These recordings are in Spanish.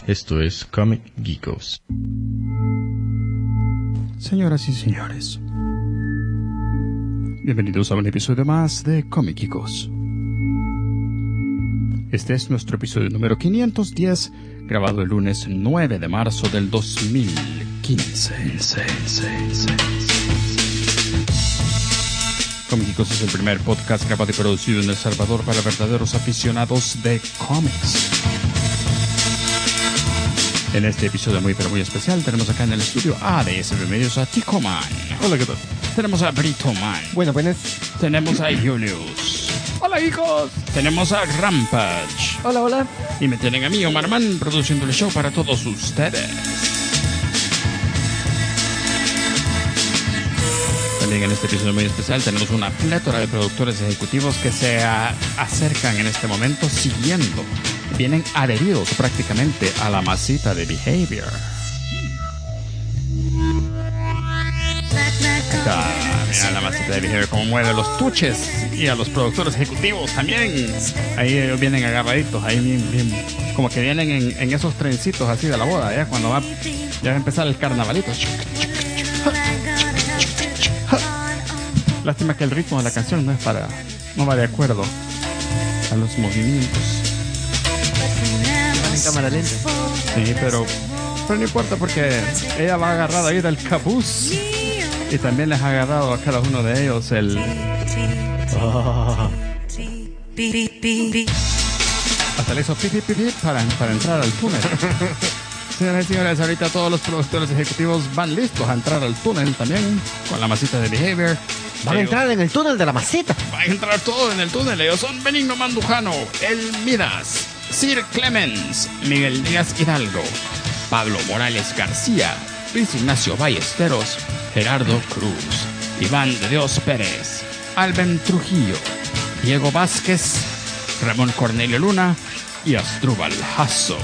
Esto es Comic Geekos. Señoras y señores, bienvenidos a un episodio más de Comic Geekos. Este es nuestro episodio número 510, grabado el lunes 9 de marzo del 2015. Comic Geekos es el primer podcast grabado y producido en El Salvador para verdaderos aficionados de cómics. En este episodio muy pero muy especial tenemos acá en el estudio a DSB Medios a Ticoman. Hola, ¿qué tal? Tenemos a Britoman. Bueno, buenas. Tenemos a Julius. Hola, hijos. Tenemos a Rampage. Hola, hola. Y me tienen a mí, Omar Man, produciendo el show para todos ustedes. También en este episodio muy especial tenemos una plétora de productores ejecutivos que se acercan en este momento siguiendo. Vienen adheridos prácticamente a la masita de Behavior. Mira la masita de Behavior como mueve a los tuches y a los productores ejecutivos también. Ahí ellos vienen agarraditos, ahí bien, como que vienen en esos trencitos así de la boda, ya cuando ya va a empezar el carnavalito. Lástima que el ritmo de la canción no va de acuerdo a los movimientos. En cámara lenta. Sí, pero no importa porque ella va agarrada ahí del capuz y también les ha agarrado a cada uno de ellos el... Hasta le hizo pi para entrar al túnel. Señoras y señores, ahorita todos los productores ejecutivos van listos a entrar al túnel también con la masita de Behavior. Van a entrar en el túnel de la masita. Van a entrar todos en el túnel. Ellos son Benigno Mandujano, El Midas, Sir Clemens, Miguel Díaz Hidalgo, Pablo Morales García, Luis Ignacio Ballesteros, Gerardo Cruz, Iván de Dios Pérez, Alben Trujillo, Diego Vázquez, Ramón Cornelio Luna y Asdrúbal Jasso.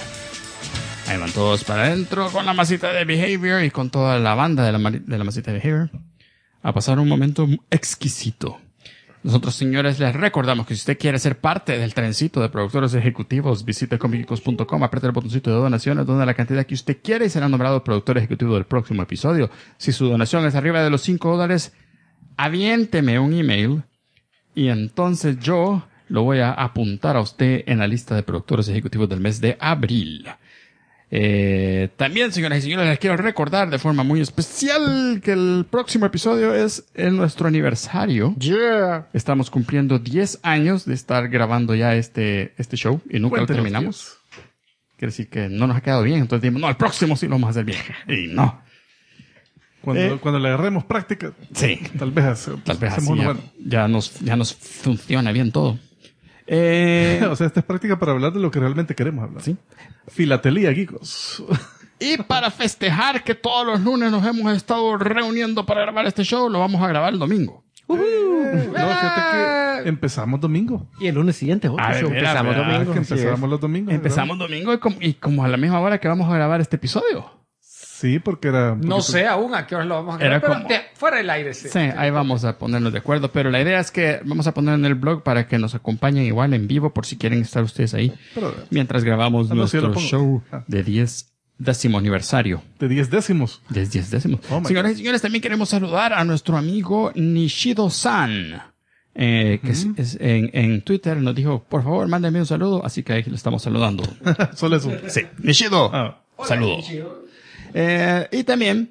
Ahí van todos para adentro con la masita de Behavior y con toda la banda de la masita de Behavior a pasar un momento exquisito. Nosotros, señores, les recordamos que si usted quiere ser parte del trencito de productores ejecutivos, visite comicgeekos.com, apriete el botoncito de donaciones, dona la cantidad que usted quiere y será nombrado productor ejecutivo del próximo episodio. Si su donación es arriba de los $5, aviénteme un email y entonces yo lo voy a apuntar a usted en la lista de productores ejecutivos del mes de abril. También, señoras y señores, les quiero recordar de forma muy especial que el próximo episodio es nuestro aniversario. Yeah. Estamos cumpliendo 10 años de estar grabando ya este show y nunca Cuéntenos, lo terminamos. Quiere decir que no nos ha quedado bien, entonces dijimos, no, el próximo sí lo vamos a hacer bien. Y no. Cuando le agarremos práctica, Sí. tal vez Así uno ya nos funciona bien todo. O sea, esta es práctica para hablar de lo que realmente queremos hablar. Sí. Filatelía, geekos. Y para festejar que todos los lunes nos hemos estado reuniendo para grabar este show, lo vamos a grabar el domingo. No, fíjate que empezamos domingo. Y el lunes siguiente, otro show. Empezamos domingo. Que empezamos los domingos. Empezamos domingo y como a la misma hora que vamos a grabar este episodio. Sí, porque era... No sé aún a qué hora lo vamos a Era grabar, como- pero fuera del aire. Sí. Sí, ahí vamos a ponernos de acuerdo, pero la idea es que vamos a poner en el blog para que nos acompañen igual en vivo por si quieren estar ustedes ahí Pero, mientras grabamos no, sí, nuestro lo pongo. show de 10º aniversario. de 10 décimos. De 10 décimos. Oh, my Señoras y señores, también queremos saludar a nuestro amigo Nishido-san, que es en Twitter nos dijo, por favor, mándenme un saludo, así que ahí lo estamos saludando. Solo eso. Sí, Nishido, Ah. saludo. Y también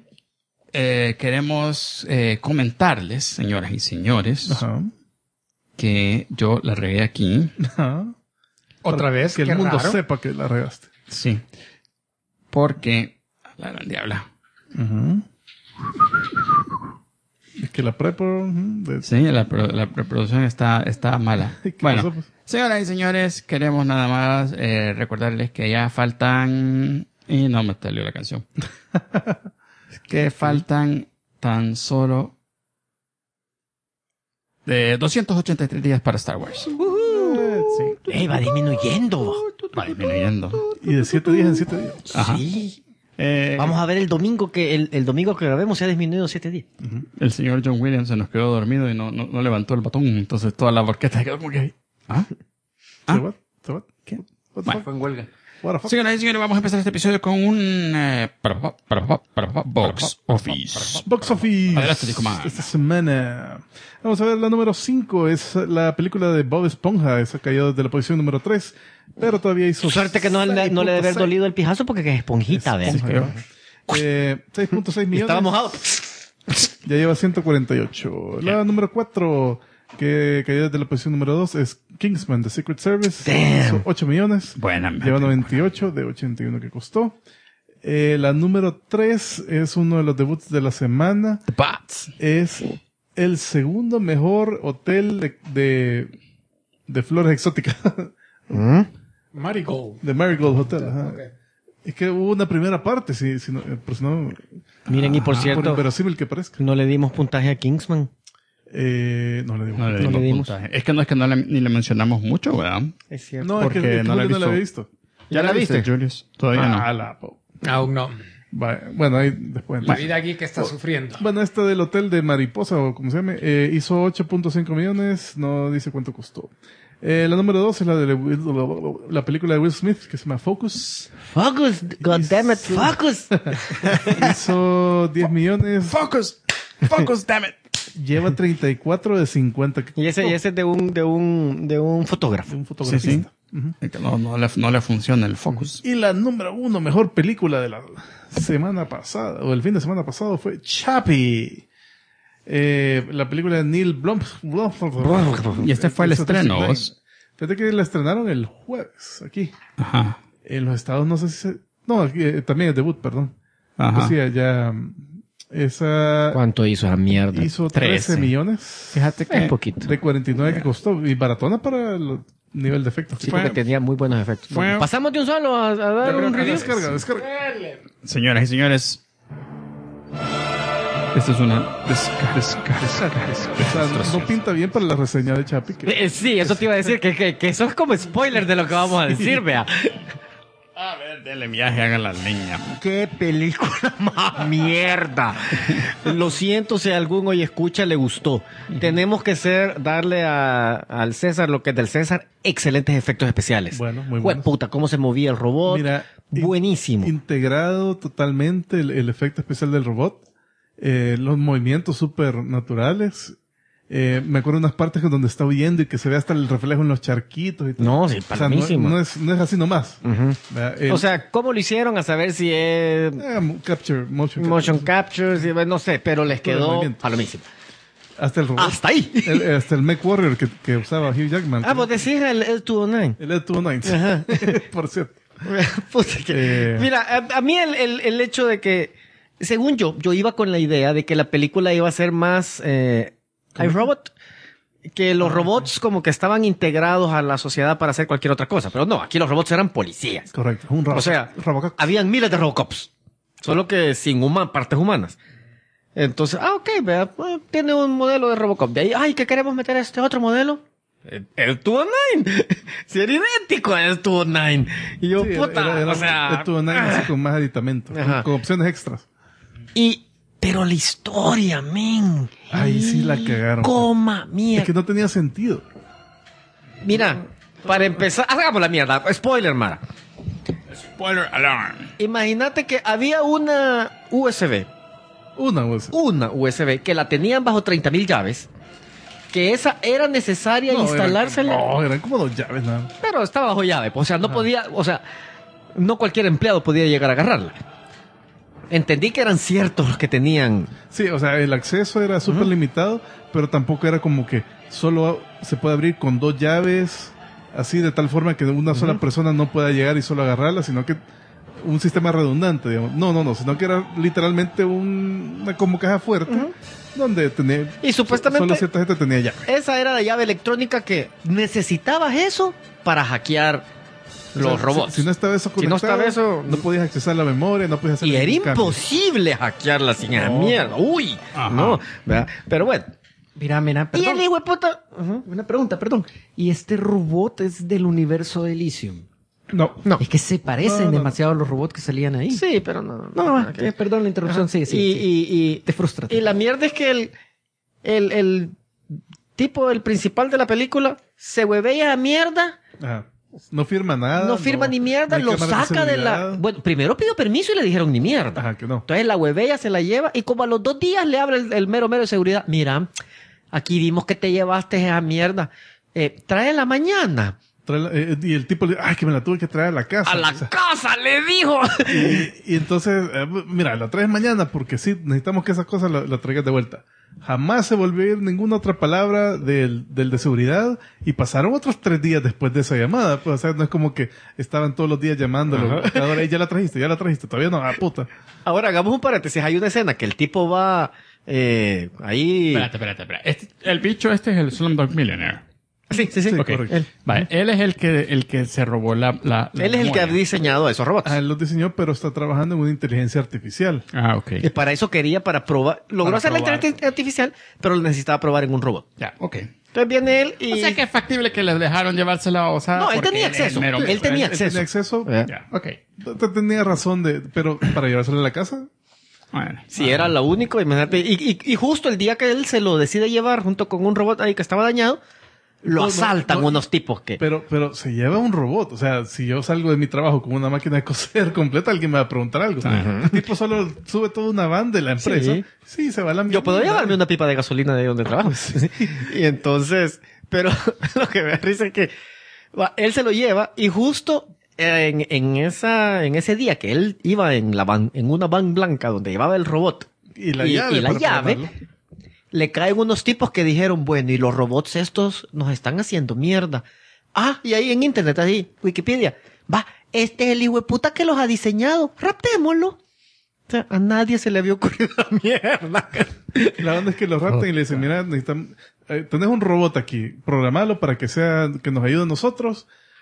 queremos comentarles, señoras y señores, Ajá. que yo la regué aquí. Ajá. Otra vez, Que el qué mundo raro. sepa que la regaste. Sí. Porque... La gran diabla. Es que la prepo... Sí, la preproducción está mala. ¿Qué Bueno, pasó, pues? señoras y señores, queremos nada más recordarles que ya faltan... Y no me salió la canción. Que faltan tan solo... de 283 días para Star Wars. Sí. Va disminuyendo. Va disminuyendo. Y de 7 días en 7 días. Ajá. Sí. Eh, Vamos a ver el domingo que el domingo que grabemos se ha disminuido 7 días. El señor John Williams se nos quedó dormido y no levantó el batón. Entonces toda la orquesta quedó como que... ¿Ah? ¿Se va? ¿Qué? What the Bueno. fuck? Fue en huelga. What the fuck? Señoras y señores, vamos a empezar este episodio con un box office. Box Office. Adelante, Disco Man. Esta semana. Vamos a ver la número 5. Es la película de Bob Esponja. Esa cayó desde la posición número 3. Pero todavía hizo... Suerte que no le debe haber 6.6. dolido el pijazo porque es esponjita, ¿ves? Esponja, ¿no? 6.6 millones. Estaba mojado. Ya lleva 148. La número 4, que cayó desde la posición número 2, es Kingsman, The Secret Service. Damn. Hizo 8 millones. Buena, Lleva 98 de 81 que costó. La número 3 es uno de los debuts de la semana. The Bats. Es el segundo mejor hotel de flores exóticas. Marigold. De Marigold Hotel. Ajá. Ok. Es que hubo una primera parte, si no, por si no, Miren, y por por cierto, inverosímil que parezca. no le dimos puntaje a Kingsman. No le digo. No le No le dimos dimos. puntaje. Es que ni le mencionamos mucho, ¿verdad? Es cierto. No, es porque que no la he Julio no la visto. había visto. ¿Ya la viste, Julius? Todavía no. La po- Aún no. Bueno, ahí después. La vida aquí que está sufriendo. Bueno, esta del hotel de Mariposa, o como se llame, hizo 8.5 millones, no dice cuánto costó. La número 2 es la de la película de Will Smith, que se llama Focus. Focus, goddammit, focus. Hizo 10 millones, Focus, damn it. lleva 34 de 50 que Y ese es de un fotógrafo. de un fotografista. Ujú. Es que no le funciona el focus. Y la número 1 mejor película de la semana pasada, o el fin de semana pasado, fue Chappie. La película de Neil Blomkamp. Y este fue el estreno, vos. Fíjate que la estrenaron el jueves, aquí. Ajá. En los Estados no sé si se... No, aquí, también el debut, perdón. Ajá. Pues sí, ya... Esa ¿Cuánto hizo esa mierda? hizo 13 13. millones Fíjate que... Un poquito. de 49 que costó. Y baratona para el nivel de efectos. Sí, Fue- porque tenía muy buenos efectos. fue- Pasamos de un solo a dar un review. Descarga. Señoras y señores, esta es una descarga. O sea, no pinta bien para la reseña de Chappie. Que... Sí, eso te iba a decir, que eso es como spoiler de lo que vamos a decir, vea. A ver, denle viaje, hagan la leña. ¡Qué película más mierda! Lo siento si a algún hoy escucha le gustó. Tenemos que darle al César lo que es del César, excelentes efectos especiales. Bueno, muy Jue buenos. puta, cómo se movía el robot. Mira, buenísimo. Integrado totalmente el efecto especial del robot. Los movimientos súper naturales. Me acuerdo de unas partes donde está huyendo y que se ve hasta el reflejo en los charquitos y todo. No, sí, O sea, palomísimo. no es así nomás. Ujú. ¿Verdad? O sea, ¿cómo lo hicieron? A saber si es motion capture, si- no sé, pero les Todo el quedó movimiento. palomísimo. Hasta el robot. Hasta ahí. Hasta el Mech Warrior que usaba Hugh Jackman. Ah, vos decís el 209. El Ed-209. Ajá. Por cierto. Puta que- Mira, a mí el hecho de que, según yo iba con la idea de que la película iba a ser más iRobot, que los robots como que estaban integrados a la sociedad para hacer cualquier otra cosa, pero no, aquí los robots eran policías. Correcto. Un robot. O sea, Robocop. habían miles de Robocops, solo que sin partes humanas. Entonces, ok, vea, tiene un modelo de Robocop. De ahí, ay, ¿qué queremos meter a este otro modelo? El 209. Si era idéntico al 209. Y yo, Sí, puta, era o sea... Ed-209 así con más aditamentos. Ajá. Con opciones extras. Pero la historia, men. Ahí sí la cagaron. Coma, Es mierda. que no tenía sentido. Mira, para empezar, hagamos la mierda. Spoiler, Mara. Spoiler alarm. Imagínate que había una USB. Una voz. Una USB que la tenían bajo 30,000 llaves. Que esa era necesaria instalársela. No, eran como 2 llaves nada más. Pero estaba bajo llave. O sea, no podía, o sea, no cualquier empleado podía llegar a agarrarla. Entendí que eran ciertos los que tenían. Sí, o sea, el acceso era súper limitado, pero tampoco era como que solo se puede abrir con 2 llaves, así de tal forma que una sola persona no pueda llegar y solo agarrarla, sino que un sistema redundante, digamos. No, sino que era literalmente una como caja fuerte, donde tenía... Y supuestamente- Solo cierta gente tenía llave. Esa era la llave electrónica que necesitabas eso para hackear O sea, los robots. Si no estaba eso Si no conectado, estaba eso- no podías accesar la memoria, no podías hacer Y era ningún cambio. imposible hackearla sin esa No. mierda. Uy, Ajá. no, ¿verdad? Pero bueno. Mira, Y perdón. el hijo de puta. Una pregunta, perdón. ¿Y este robot es del universo de Elysium? No. Es que se parecen No. demasiado a los robots que salían ahí. Sí, pero no. No, ok. perdón la interrupción. Sí, sí. y, sí. y Te frustra. y la mierda es que el tipo, el principal de la película, se huevea a mierda Ajá. No firma nada. No firma ni mierda, no hay lo cámaras saca de la... seguridad. Bueno, primero pidió permiso y le dijeron ni mierda. Ajá, que no. Entonces la huevella se la lleva y como a los 2 días le habla el mero de seguridad. Mira, aquí vimos que te llevaste esa mierda. Trae en la mañana. Y el tipo le dice, ay, que me la tuve que traer a la casa. ¡A la O sea, casa! ¡Le dijo! y entonces, mira, la traes mañana porque sí, necesitamos que esa cosa la traigas de vuelta. Jamás se volvió a ir ninguna otra palabra del de seguridad y pasaron otros 3 días después de esa llamada. Pues, o sea, no es como que estaban todos los días llamándolo. Cada hora, "Ey, ya la trajiste, todavía no, puta. Ahora hagamos un paréntesis. Hay una escena que el tipo va ahí... Espérate. El bicho este es el Slumdog Millionaire. Sí. Sí, Ok. correcto. Vale, él es el que se robó la Él es el que ha memoria. diseñado esos robots. Él los diseñó, pero está trabajando en una inteligencia artificial. Ah, ok. Y para eso quería, para probar... Logró Para hacer la probar. inteligencia artificial, pero lo necesitaba probar en un robot. Ya, ok. Entonces viene él y... O sea que es factible que le dejaron llevársela, o sea... No, él porque tenía es acceso. mero- Él tenía Él acceso. tenía acceso. Ya, ok. Tenía razón pero para llevársela a la casa. Bueno. Si era lo único, imagínate. Y justo el día que él se lo decide llevar junto con un robot ahí que estaba dañado, lo No, asaltan no, unos tipos que... Pero se lleva un robot. O sea, si yo salgo de mi trabajo con una máquina de coser completa, alguien me va a preguntar algo. El tipo solo sube toda una van de la empresa. Sí, se va a la mierda. Yo puedo llevarme una pipa de gasolina de donde trabajo. Y entonces, pero lo que me da risa es que él se lo lleva y justo en ese día que él iba en una van blanca donde llevaba el robot Y la llave. la para llave, programarlo. le caen unos tipos que dijeron, bueno, y los robots estos nos están haciendo mierda. Ah, y ahí en internet, ahí, Wikipedia, este es el hijo de puta que los ha diseñado, raptémoslo. O sea, a nadie se le había ocurrido la mierda. La onda es que lo raptan y le dicen, mira, tenés un robot aquí, programalo para que nos ayude a nosotros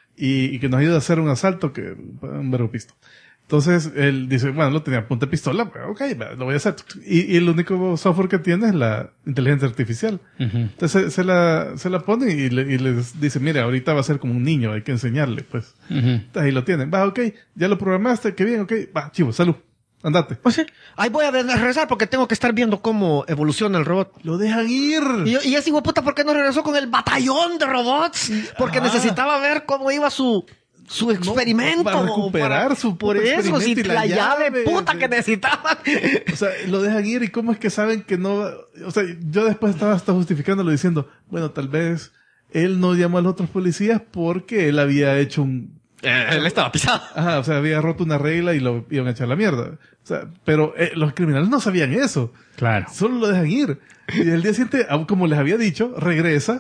y que nos ayude a hacer un asalto un verbo pisto. Entonces, él dice, bueno, lo tenía a punta de pistola, pues, ok, lo voy a hacer. Y el único software que tiene es la inteligencia artificial. Entonces, se la pone y les dice, mire, ahorita va a ser como un niño, hay que enseñarle, pues. Entonces, ahí lo tienen. Ok, ya lo programaste, qué bien, ok, chivo, salud, andate. O sea, ahí voy a regresar porque tengo que estar viendo cómo evoluciona el robot. Lo dejan ir. Y ese hijo de puta, ¿por qué no regresó con el batallón de robots? Porque necesitaba ver cómo iba su experimento. Para recuperar su Por puto eso, si experimento y la llave puta de- que necesitaban. O sea, lo dejan ir y cómo es que saben que no... O sea, yo después estaba hasta justificándolo diciendo, bueno, tal vez él no llamó a los otros policías porque él había hecho Él estaba pisado. Ajá, o sea, había roto una regla y lo iban a echar a la mierda. O sea, pero los criminales no sabían eso. Claro. Solo lo dejan ir. Y el día siguiente, como les había dicho, regresa.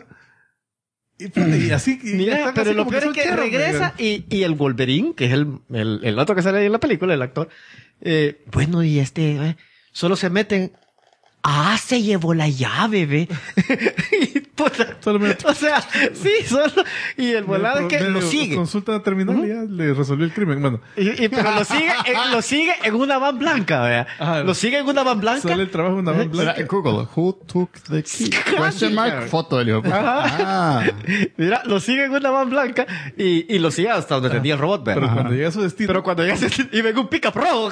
Y así... y Mira, están pero así lo como peor es son que cherros, regresa y el Wolverine, que es el otro que sale ahí en la película, el actor, bueno, y solo se meten... se llevó la llave, ve. Y, puta, Solo me- o sea, sí, solo... Y el volado es que lo sigue. Consulta la terminal y ya le resolvió el crimen. Bueno, Pero lo sigue en una van blanca, vea. Ajá. Lo sigue en una van blanca. sale el trabajo en una van blanca. Google, who took the key? Question mark, foto del hijo. Mira, lo sigue en una van blanca y lo sigue hasta donde tenía el robot, vea. Pero cuando llega a su destino... Pero cuando llega y ven un pick-up rojo.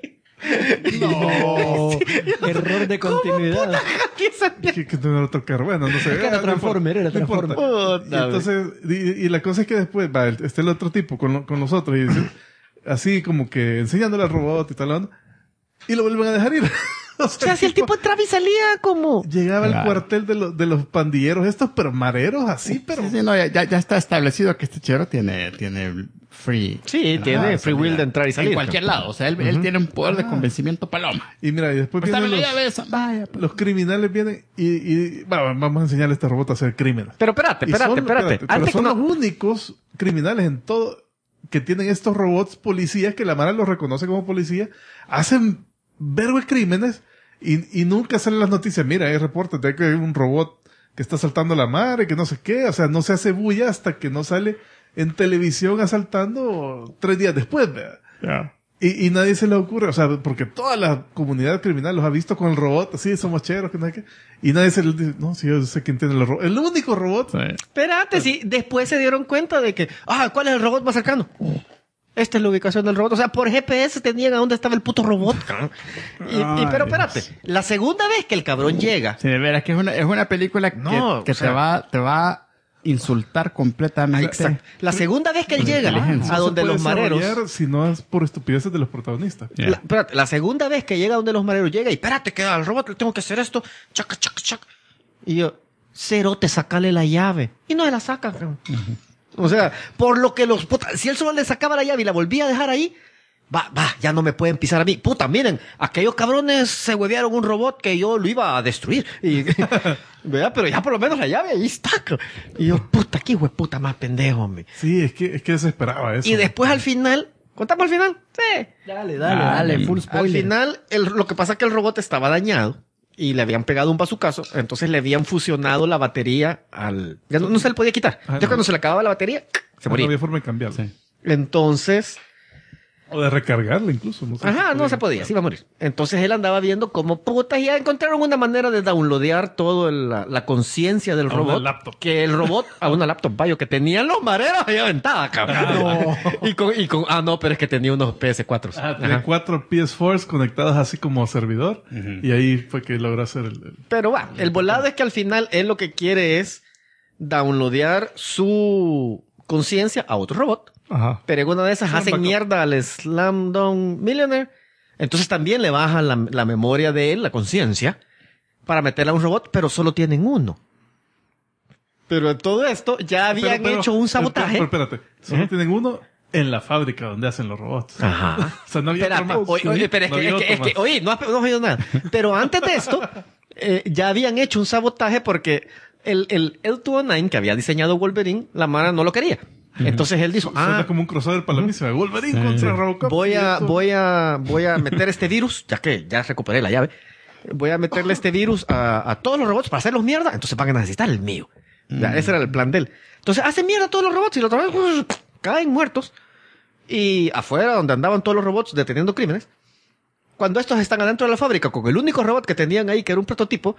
No. Error de continuidad. que tener otro carro. Bueno, no sé. Era no Transformer, importa, era no importa. Transformer. Y entonces, y la cosa es que después va está el otro tipo con los otros y dice, así como que enseñándole al robot y tal, y lo vuelven a dejar ir. O sea, si el tipo entraba y salía como... Llegaba al Claro. cuartel de los pandilleros estos, pero mareros así, pero... Sí, no, ya está establecido que este chero tiene free. Sí, tiene free will de entrar y salir. En cualquier lado. O sea, él tiene un poder de convencimiento paloma. Y mira, y después Préstame vienen la llave esa. Vaya, pues. los criminales vienen y vamos a enseñarle a este robot a hacer crímenes. Pero espérate. Pero Antes son que no- los únicos criminales en todo que tienen estos robots policías que la Mara los reconoce como policía, hacen vergüenza crímenes y nunca salen las noticias. Mira, hay reportes de que hay un robot que está asaltando a la Mara y que no sé qué. O sea, no se hace bulla hasta que no sale en televisión asaltando 3 días después, ¿verdad? Ya. Y nadie se le ocurre, o sea, porque toda la comunidad criminal los ha visto con el robot, así, somos cheros, que no sé qué. Y nadie se le dice, no, si yo sé quién tiene el robot. El único robot. Sí. Espérate, sí. Después se dieron cuenta de que... ¿cuál es el robot más cercano? Esta es la ubicación del robot. O sea, por GPS tenían a dónde estaba el puto robot. Pero espérate. La segunda vez que el cabrón llega... Sí, de veras que es una película No, que o sea- te va insultar completamente. Exacto. La segunda vez que él llega a donde los mareros... Si no es por estupideces de los protagonistas. Espérate, la segunda vez que llega donde los mareros llega y espérate que al robot le tengo que hacer esto. Chaca, chaca, chaca. Y yo, Cerote, sacale la llave. Y no se la saca. O sea, por lo que los... Puta, si él solo le sacaba la llave y la volvía a dejar ahí, ya no me pueden pisar a mí. Puta, miren, aquellos cabrones se huevearon un robot que yo lo iba a destruir. Y, ¿verdad? Pero ya por lo menos la llave ahí está. Y yo, puta, qué hueputa más pendejo, hombre. Sí, es que desesperaba eso. Y después al final... ¿Contamos al final? Sí. Dale, full spoiler. Al final, lo que pasa es que el robot estaba dañado y le habían pegado un bazucazo, entonces le habían fusionado la batería al... Ya no se le podía quitar. Ya cuando se le acababa la batería, se moría. No había forma de cambiarla. Sí. Entonces... O de recargarla incluso. No sé no se podía, se iba a morir. Entonces él andaba viendo cómo putas ya encontraron una manera de downloadear todo la conciencia del robot. Una laptop. Que el robot, a una laptop, que tenían los mareros ahí aventada, cabrón. No, pero es que tenía unos PS4. Tenía 4 PS4s conectados así como servidor. Y ahí fue que logró hacer el... Pero el volado es que al final él lo que quiere es downloadear su conciencia a otro robot. Ajá. Pero en una de esas hacen mierda al Slamdunk Millionaire. Entonces también le bajan la memoria de él, la conciencia, para meterla a un robot, pero solo tienen uno. Pero en todo esto ya habían hecho un sabotaje. Pero espérate, solo tienen uno en la fábrica donde hacen los robots. Ajá. O sea, no había otro más. Oye, pero oye, no has oído nada. Pero antes de esto, ya habían hecho un sabotaje porque el L209 que había diseñado Wolverine, la Mara no lo quería. Entonces él dijo, suena como un crossover para la misma. Wolverine contra Robocop. Voy a meter este virus, ya que ya recuperé la llave. Voy a meterle este virus a todos los robots para hacerlos mierda. Entonces van a necesitar el mío. Ya, ese era el plan de él. Entonces hacen mierda a todos los robots y los robots caen muertos. Y afuera, donde andaban todos los robots deteniendo crímenes, cuando estos están adentro de la fábrica con el único robot que tenían ahí, que era un prototipo,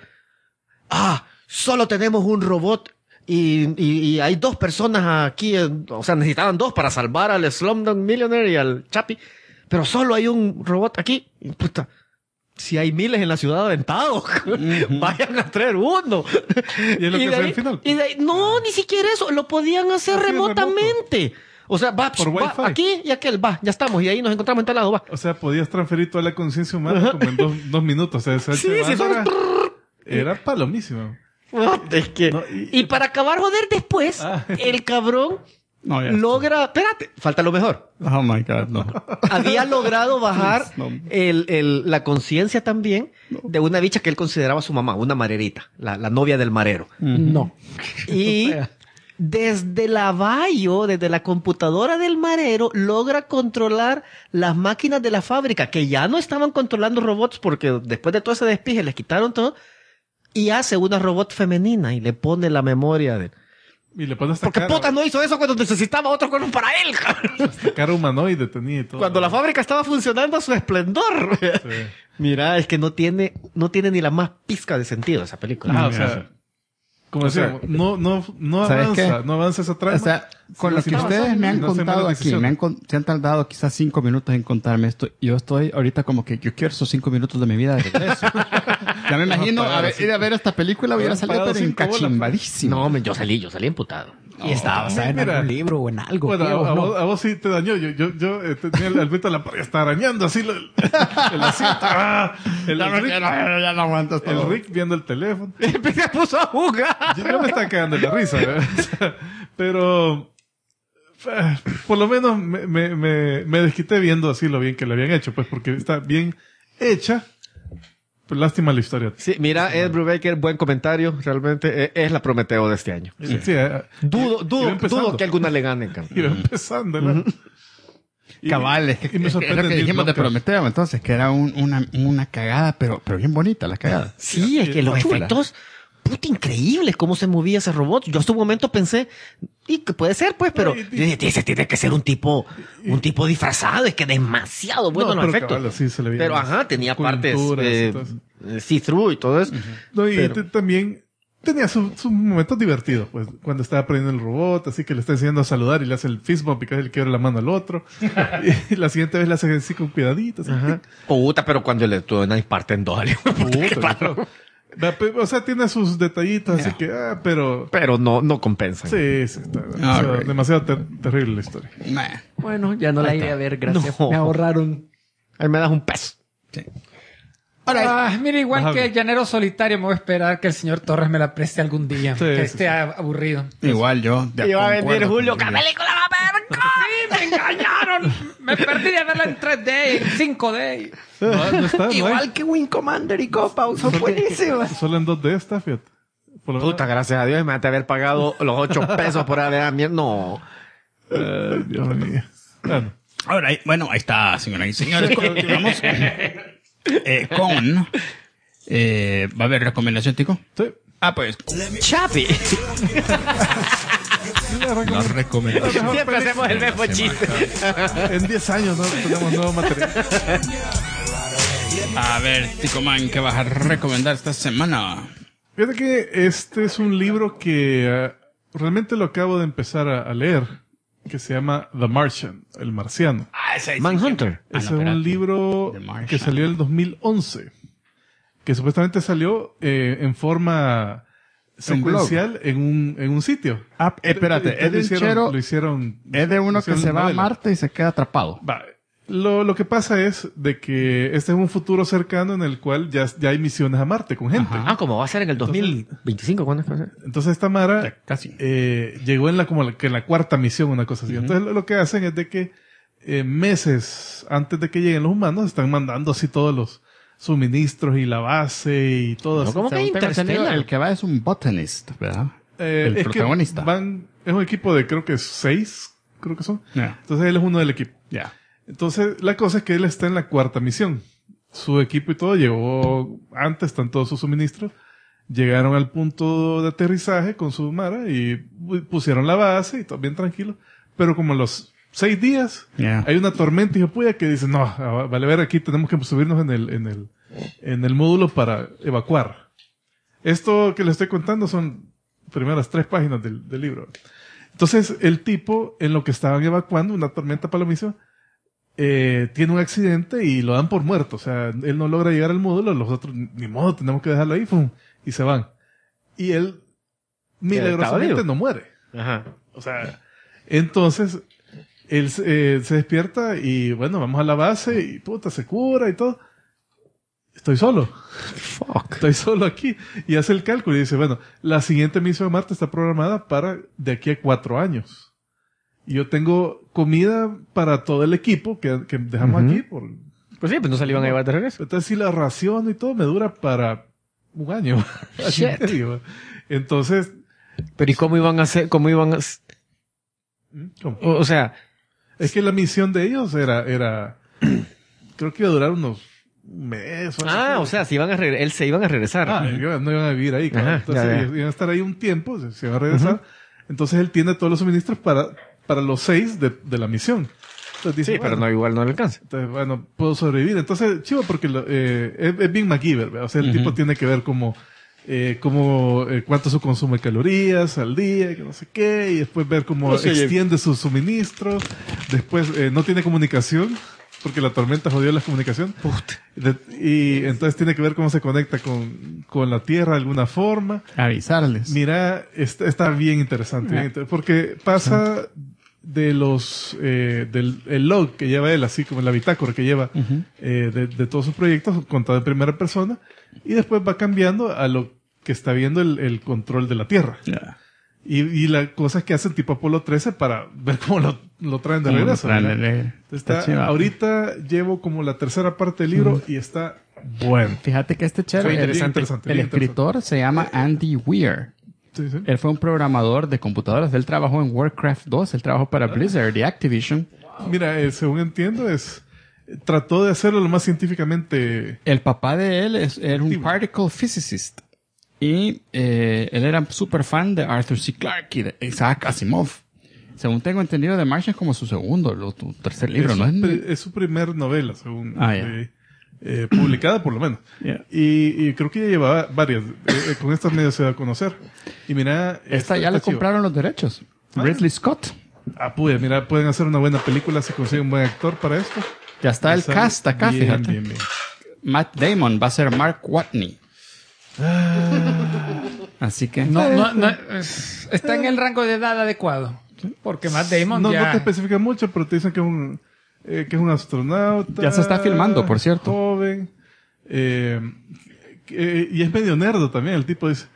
solo tenemos un robot. Y hay 2 personas aquí, o sea, necesitaban 2 para salvar al Slumdog Millionaire y al Chapi, pero solo hay un robot aquí. Y puta, si hay miles en la ciudad aventados, vayan a traer uno. Y es lo que hace al final. No, ni siquiera eso, lo podían hacer remotamente. O sea, va aquí y aquel, ya estamos, y ahí nos encontramos en tal lado, O sea, podías transferir toda la conciencia humana como en 2 minutos. O sea, era palomísimo. Es que... y para acabar joder después, el cabrón logra... Espérate, falta lo mejor. Oh my God, no. Había logrado bajar la conciencia también de una bicha que él consideraba su mamá, una marerita, la novia del marero. No. Y desde desde la computadora del marero, logra controlar las máquinas de la fábrica, que ya no estaban controlando robots porque después de todo ese despije les quitaron todo. Y hace una robot femenina y le pone la memoria de... Y le pone porque puta no hizo eso cuando necesitaba otro cuerpo para él, cabrón. Esta cara humanoide tenía y todo. Cuando la fábrica estaba funcionando a su esplendor. Sí. Mira, es que no tiene ni la más pizca de sentido esa película. O sea... Como decía, no avanza esa trama. O sea, con lo que ustedes me han contado aquí, se han tardado quizás 5 minutos en contarme esto. Yo estoy ahorita como que yo quiero esos 5 minutos de mi vida de regreso. Ya me imagino ir a ver esta película hubiera salido pero encachimbadísimo. No, yo salí emputado. Y estaba, en algún libro o en algo. Bueno, a vos sí te dañó. Yo tenía el Beto la pared, está arañando así el asiento. Ya no aguantas todo. El Rick viendo el teléfono. Se puso a jugar. Yo me estaba cagando en la risa, ¿verdad? Pero por lo menos me desquité viendo así lo bien que lo habían hecho, pues porque está bien hecha. Pues lástima la historia. Sí, mira, Ed Brubaker, buen comentario. Realmente es la Prometeo de este año. Sí, dudo que alguna le gane. Iba empezando, ¿no? Cabal, es lo que dijimos de Prometeo, entonces, que era una cagada, pero bien bonita la cagada. Sí, es que los efectos, puta, increíbles cómo se movía ese robot. Yo hasta un momento pensé, y que puede ser, pues, pero ese tiene que ser un tipo disfrazado, es que demasiado bueno los efectos. Cabal, sí se le veía pero tenía partes see-through y todo eso. No, y también tenía sus momentos divertidos, pues, cuando estaba aprendiendo el robot, así que le está enseñando a saludar y le hace el fist bump y casi le quiebra la mano al otro. Y la siguiente vez le hace así con cuidadito. Así. Puta, pero cuando le tuvo una parte en 2, O sea, tiene sus detallitos, así que, pero... Pero no compensa. Sí, está demasiado terrible la historia. Nah. Bueno, ya no la iré a ver, gracias. No. Me ahorraron. Ahí me das un peso. Sí. Mira, igual Ajá. que Llanero Solitario, me voy a esperar que el señor Torres me la preste algún día. Sí, que sí, esté aburrido. Igual yo. Y va a venir Julio. ¿Qué Camila. película va a ver? ¡Sí, me engañaron! Me perdí de verla en 3D, en 5D. No está, no Igual hay. que Wing Commander y Copa, son buenísimas. Solo en 2D está, fíjate. Por lo Puta, gracias a Dios me vas a haber pagado los 8 pesos por haber a mierda. No. Dios mío. Bueno, Bueno, ahí está, señoras y señores. Continuamos con... ¿va a haber recomendación, Tico? sí. Pues... Chapi. La recomendación. Siempre hacemos el mismo chiste. En 10 años no tenemos nuevo material. A ver, Tico Man, ¿qué vas a recomendar esta semana? Fíjate que este es un libro que realmente lo acabo de empezar a leer, que se llama The Martian, El Marciano. Manhunter. Ese es espérate. un libro The Martian. que salió en el 2011, que supuestamente salió en forma secuencial en un sitio. espérate, es de un chero... Lo hicieron... Es de uno lo que hicieron se va a novela. Marte y se queda atrapado. Va, lo que pasa es de que este es un futuro cercano en el cual ya hay misiones a Marte con gente. Ajá. Ah, como va a ser en el 2025, ¿cuándo es que va a ser? Entonces esta Mara Casi. llegó en la cuarta misión, una cosa así. Entonces lo que hacen es de que meses antes de que lleguen los humanos están mandando así todos los suministros y la base y todo eso. ¿Cómo que Según tengo entendido, Interstellar? el que va es un botanist, ¿verdad? El es que protagonista. es un equipo de creo que 6, creo que son. Ya. Entonces él es uno del equipo. Ya. Entonces, la cosa es que él está en la cuarta misión. Su equipo y todo llegó antes, están todos sus suministros. Llegaron al punto de aterrizaje con su Mara y pusieron la base y todo bien tranquilo. Pero como a los 6 días, Ya. hay una tormenta y puya que dice, no, vale ver, aquí tenemos que subirnos en el módulo para evacuar. Esto que les estoy contando son primeras 3 páginas del libro. Entonces, el tipo, en lo que estaban evacuando, una tormenta para la misión, tiene un accidente y lo dan por muerto. O sea, él no logra llegar al módulo, los otros, ni modo, tenemos que dejarlo ahí, ¡fum! Y se van. Y él, milagrosamente, no muere. Ajá. O sea, entonces, él se despierta y, bueno, vamos a la base y, puta, se cura y todo. Estoy solo. Fuck. Estoy solo aquí. Y hace el cálculo y dice, bueno, la siguiente misión a Marte está programada para de aquí a 4 años. Y yo tengo comida para todo el equipo que dejamos aquí. Pues sí, pues no se le iban a llevar de regreso. Entonces, si la ración y todo me dura para un año. Así Shit. te digo. Entonces, Pero ¿y cómo iban a hacer? ¿Cómo iban a...? ¿cómo? O sea, Es que la misión de ellos era creo que iba a durar un mes. O algo así. o sea, él se iban a regresar. No iban a vivir ahí. Claro. Ajá, Entonces, ya. ellos iban a estar ahí un tiempo, se iban a regresar. Entonces, él tiene todos los suministros para los 6 de la misión. Entonces, dice, Sí, pero bueno, no, igual no le alcanza. entonces, bueno, puedo sobrevivir. Entonces, chivo, porque es bien MacGyver, ¿verdad? O sea, el tipo tiene que ver cuánto es su consumo de calorías al día, que no sé qué, y después ver cómo extiende su suministro. Después, no tiene comunicación, porque la tormenta jodió la comunicación. Y entonces tiene que ver cómo se conecta con la Tierra de alguna forma. Avisarles. Mira, está bien interesante, porque pasa de el log que lleva él, así como la bitácora que lleva de todos sus proyectos, contado en primera persona, y después va cambiando a lo que está viendo el control de la Tierra. Ya. Y las cosas que hacen tipo Apolo 13 para ver cómo lo traen de regreso. ¿verdad? Entonces ahorita llevo como la tercera parte del libro y está bueno. Fíjate que este chero, Bien el interesante. escritor se llama Andy Weir. Sí, sí. Él fue un programador de computadoras. Él trabajó en Warcraft 2. Él trabajó para Blizzard y Activision. Mira, según entiendo, trató de hacerlo lo más científicamente. El papá de él era un Activo. particle physicist. Y él era súper fan de Arthur C. Clarke y de Isaac Asimov. Según tengo entendido, The Martian es como su segundo o tercer libro, ¿no? Es su primer novela, según Ya. publicada por lo menos. Yeah. Y creo que ya llevaba varias. Con estas medios se da a conocer. Y mira, Esta ya le chivo. compraron los derechos. Ridley Scott. Pude, mira, pueden hacer una buena película si consiguen un buen actor para esto. Ya está el Sale cast acá, bien, fíjate. bien, bien. Matt Damon va a ser Mark Watney. Así que... Está en el rango de edad adecuado. Porque Matt Damon No ya... te especifica mucho, pero te dicen que es un astronauta. Ya se está filmando, por cierto. Joven. Y es medio nerdo también, el tipo dice.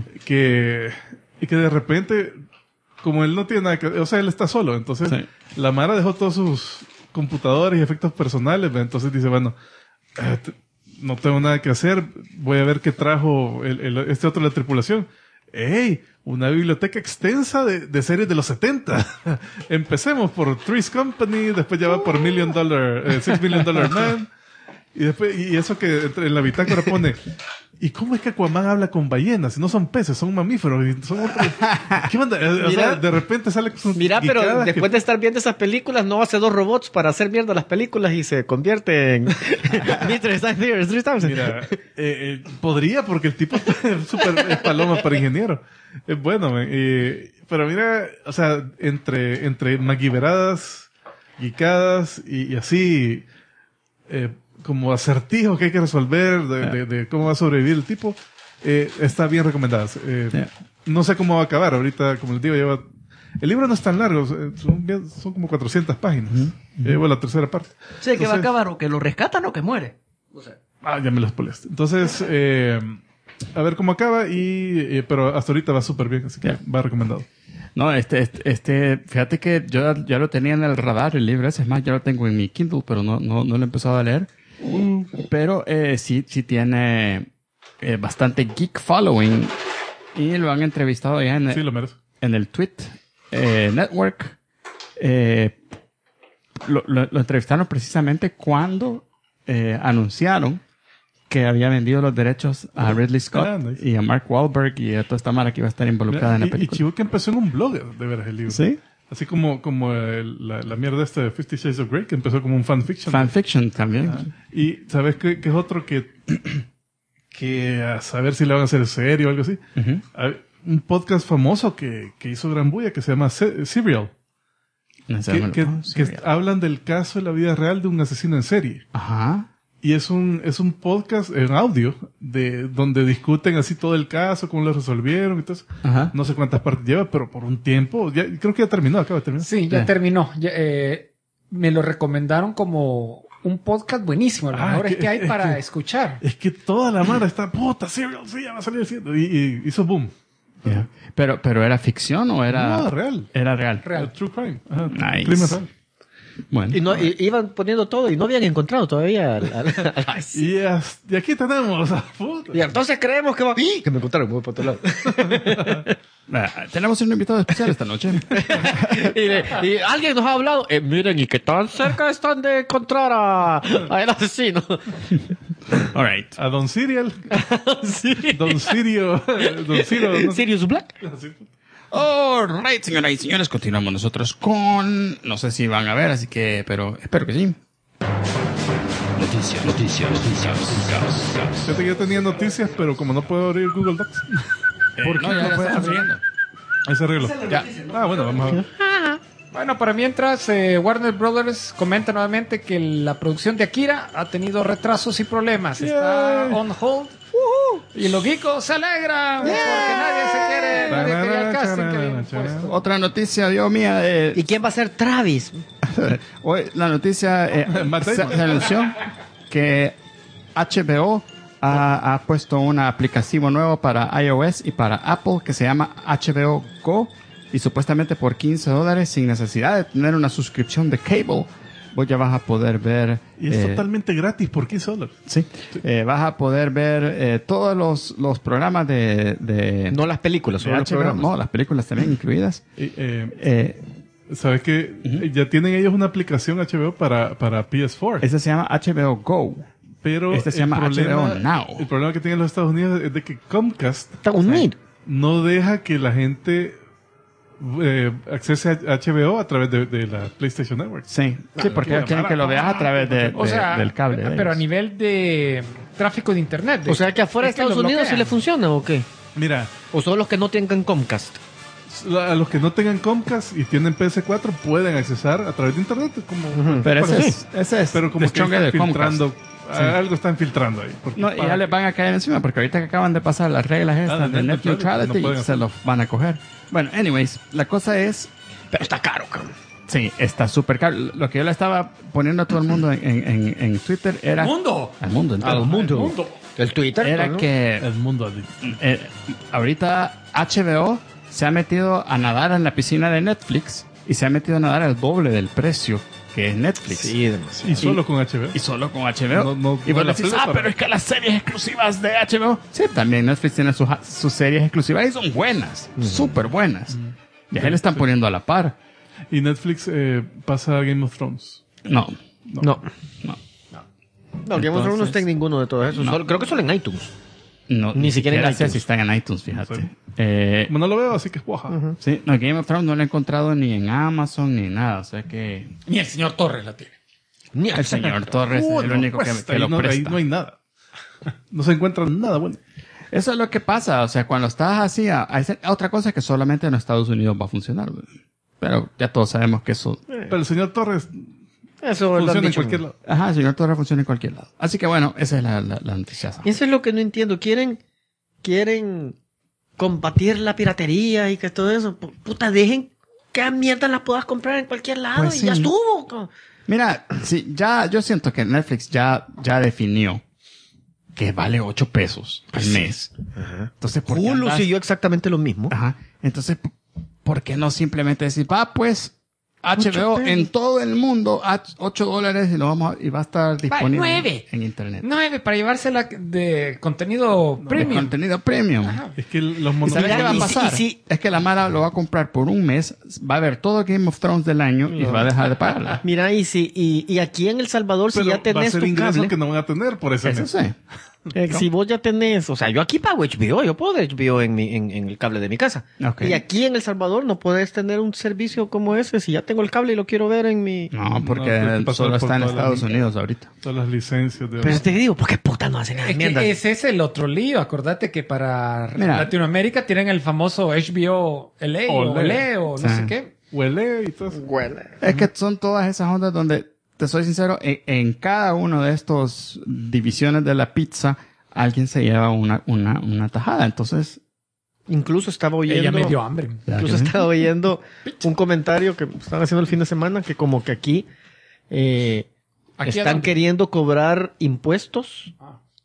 Y que de repente, como él no tiene nada que... O sea, él está solo. Entonces, la Mara dejó todos sus computadores y efectos personales. Entonces dice, bueno, no tengo nada que hacer. Voy a ver qué trajo este otro de la tripulación. ¡Ey! Una biblioteca extensa de series de los 70. Empecemos por Three's Company, después ya va por $6 Million Man. Y después, y eso que en la bitácora pone, ¿y cómo es que Aquaman habla con ballenas? No son peces, son mamíferos. Y son otros. ¿Qué onda? O sea, de repente sale con sus pero después de estar viendo esas películas, no hace 2 robots para hacer mierda las películas y se convierte en Mr. Theory. Mira, podría, porque el tipo es súper paloma para ingeniero. Es bueno, pero mira, o sea, entre maguiberadas, guicadas y así, como acertijos que hay que resolver de cómo va a sobrevivir el tipo, está bien recomendada. No sé cómo va a acabar. Ahorita, como les digo, el libro no es tan largo, son como 400 páginas. Llevo la tercera parte. Sí, que va a acabar o que lo rescatan o que muere. O sea. Ya me lo spoileaste. Entonces, a ver cómo acaba, pero hasta ahorita va súper bien, así que va recomendado. No, fíjate que yo ya lo tenía en el radar, el libro ese. Es más, ya lo tengo en mi Kindle, pero no lo he empezado a leer. Pero sí tiene bastante geek following y lo han entrevistado ya en el Tweet Network. Lo entrevistaron precisamente cuando anunciaron que había vendido los derechos a Ridley Scott nice. Y a Mark Wahlberg y a toda esta mara que iba a estar involucrada en la película. Y chivo que empezó en un blog, de veras, el libro. ¿Sí? Así como la mierda esta de 50 Shades of Grey, que empezó como un fanfiction. Fanfiction también. Y ¿sabes qué es otro que a saber si le van a hacer serie o algo así? Un podcast famoso que hizo gran bulla que se llama Serial. Que hablan del caso de la vida real de un asesino en serie. Ajá. Y es un podcast en audio donde discuten así todo el caso, cómo lo resolvieron y todo eso. Ajá. No sé cuántas partes lleva, pero por un tiempo, creo que ya terminó, acaba de terminar. Sí, ya terminó. Me lo recomendaron como un podcast buenísimo. A lo mejor es que hay para escuchar. Es que toda la mara está, puta, Serial, sí, ya va a salir haciendo. Y hizo boom. Yeah. Pero ¿era ficción o era...? No, real. Era real. True crime. Ajá. Nice. Crimen real. Bueno. Y iban poniendo todo y no habían encontrado todavía. Y aquí tenemos. Puta. Y entonces creemos que que me encontraron, voy para otro lado. Tenemos un invitado especial esta noche. y alguien nos ha hablado. Miren, ¿y qué tan cerca están de encontrar a el asesino? All right. A Don Serial. Sí. Don Sirio. ¿No? Sirius Black. Alright, señoras y señores, continuamos nosotros con... No sé si van a ver, así que... Pero espero que sí. Noticias. Fíjate que yo tenía noticias, pero como no puedo abrir Google Docs. ¿Por qué no puedes abriendo? Ese arreglo. Ya. Bueno, vamos a ver. Bueno, para mientras, Warner Brothers comenta nuevamente que la producción de Akira ha tenido retrasos y problemas. Está on hold. Y los geekos se alegran porque nadie quería el casting que habían puesto. Otra noticia, Dios mía. ¿Y quién va a ser Travis? Hoy la noticia se anunció que HBO ha puesto un aplicativo nuevo para iOS y para Apple que se llama HBO Go. Y supuestamente por $15, sin necesidad de tener una suscripción de cable, vos ya vas a poder ver... Y es totalmente gratis por $15. Sí. Vas a poder ver todos los programas de... No las películas, solo los programas. No, las películas también incluidas. ¿Sabes qué? Ya tienen ellos una aplicación HBO para PS4. Esa se llama HBO Go. Pero se llama HBO Now. El problema que tienen los Estados Unidos es de que Comcast no deja que la gente... accese a HBO a través de la PlayStation Network. Sí, porque ellos quieren que lo veas a través del cable. Pero a nivel de tráfico de internet. O sea que afuera de Estados Unidos sí le funciona o qué? Mira. O solo los que no tengan Comcast. A los que no tengan Comcast y tienen PS4 pueden accesar a través de internet. Como, pero ese es pero como que está filtrando Algo están filtrando ahí. No, y ya les van a caer encima, porque ahorita que acaban de pasar las reglas estas de net neutrality, no se los van a coger. Bueno, anyways, la cosa es... Pero está caro, cabrón. Sí, está súper caro. Lo que yo le estaba poniendo a todo el mundo en Twitter era... ¡Al mundo! Al mundo entero. Al mundo. El Twitter. Era ¿no? que El mundo adicto. ahorita HBO se ha metido a nadar en la piscina de Netflix y se ha metido a nadar al doble del precio que es Netflix. Sí, demasiado. Y solo con HBO. Y solo con HBO. Y vos la decís, plata, pero es que las series exclusivas de HBO. Sí, también Netflix tiene sus series exclusivas y son buenas. Súper buenas. Y ahí le están poniendo a la par. Y Netflix pasa a Game of Thrones. No. No, Game of Thrones no está en ninguno de todos esos. Creo que solo en iTunes. No, Ni siquiera en sé iTunes. si están en iTunes, fíjate. Sí. Como no lo veo, así que guaja. Sí, no, Game of Thrones no lo he encontrado ni en Amazon ni nada. O sea que Ni el señor Torres la tiene. Ni el señor Torres es el único que lo ahí presta. no hay nada. No se encuentra nada bueno. Eso es lo que pasa. O sea, cuando estás así, hay otra cosa que solamente en Estados Unidos va a funcionar. Güey. Pero ya todos sabemos que eso... Pero el señor Torres Eso lo han funciona en dicho. cualquier lado. Ajá, el señor Torres funciona en cualquier lado. Así que bueno, esa es la noticia. Y eso es lo que no entiendo. Quieren combatir la piratería y que todo eso. Puta, dejen que mierda las puedas comprar en cualquier lado Pues y sí. ya estuvo. Mira, sí, ya yo siento que Netflix ya definió que vale $8 al mes. Entonces, ¿por qué Hulu andas- siguió exactamente lo mismo. Ajá. Entonces, ¿por qué no simplemente decir, pues, HBO pesos. en todo el mundo a $8 y y va a estar disponible 9. en internet? 9 para llevársela de contenido De premium. contenido premium. Es que los ¿Y sabes monopolios... qué va a y si- pasar? y si- Es que la Mara lo va a comprar por un mes, va a ver todo Game of Thrones del año y va a dejar de pagarla. Mira, y aquí en El Salvador, si Pero ya va a tenés ser tu ingresos cable, que no van a tener por ese Eso mes. sí. si vos ya tenés, o sea, yo aquí pago HBO, yo puedo ver HBO en el cable de mi casa. Ok. Y aquí en El Salvador no puedes tener un servicio como ese si ya tengo el cable y lo quiero ver en mi... No, porque No, porque solo pasó está en por toda la Estados Unidos ahorita. Todas las licencias de... Pero te digo, ¿por qué puta no hacen nada de Es mierda? que ese es el otro lío. Acordate que para Mira. Latinoamérica tienen el famoso HBO LA o Olé. LE o no Sí. sé qué. Huele y todo eso. Es que son todas esas ondas donde, te soy sincero, en cada uno de estos divisiones de la pizza, alguien se lleva una tajada. Entonces, Incluso estaba oyendo... Ella me dio hambre. Incluso estaba oyendo un comentario que estaban haciendo el fin de semana que como que aquí, ¿Aquí a están dónde? queriendo cobrar impuestos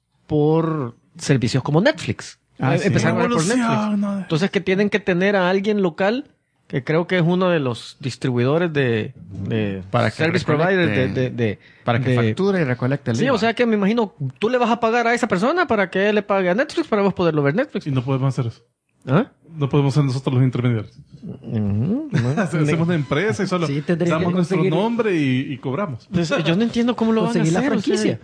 por servicios como Netflix. Sí. Empezaron a ver por Evolución, Netflix. ¿no? Entonces que tienen que tener a alguien local que creo que es uno de los distribuidores de Para que service recolecte- providers para que de- facture y recolecte el Sí, IVA. o sea que me imagino, tú le vas a pagar a esa persona para que él le pague a Netflix para vos poderlo ver Netflix. Y no podemos hacer eso. ¿Ah? No podemos ser nosotros los intermediarios. Hacemos una empresa y solo Sí, tendría damos que nuestro conseguir- nombre y cobramos. Entonces, yo no entiendo cómo lo van a Conseguir hacer. la o sea, franquicia.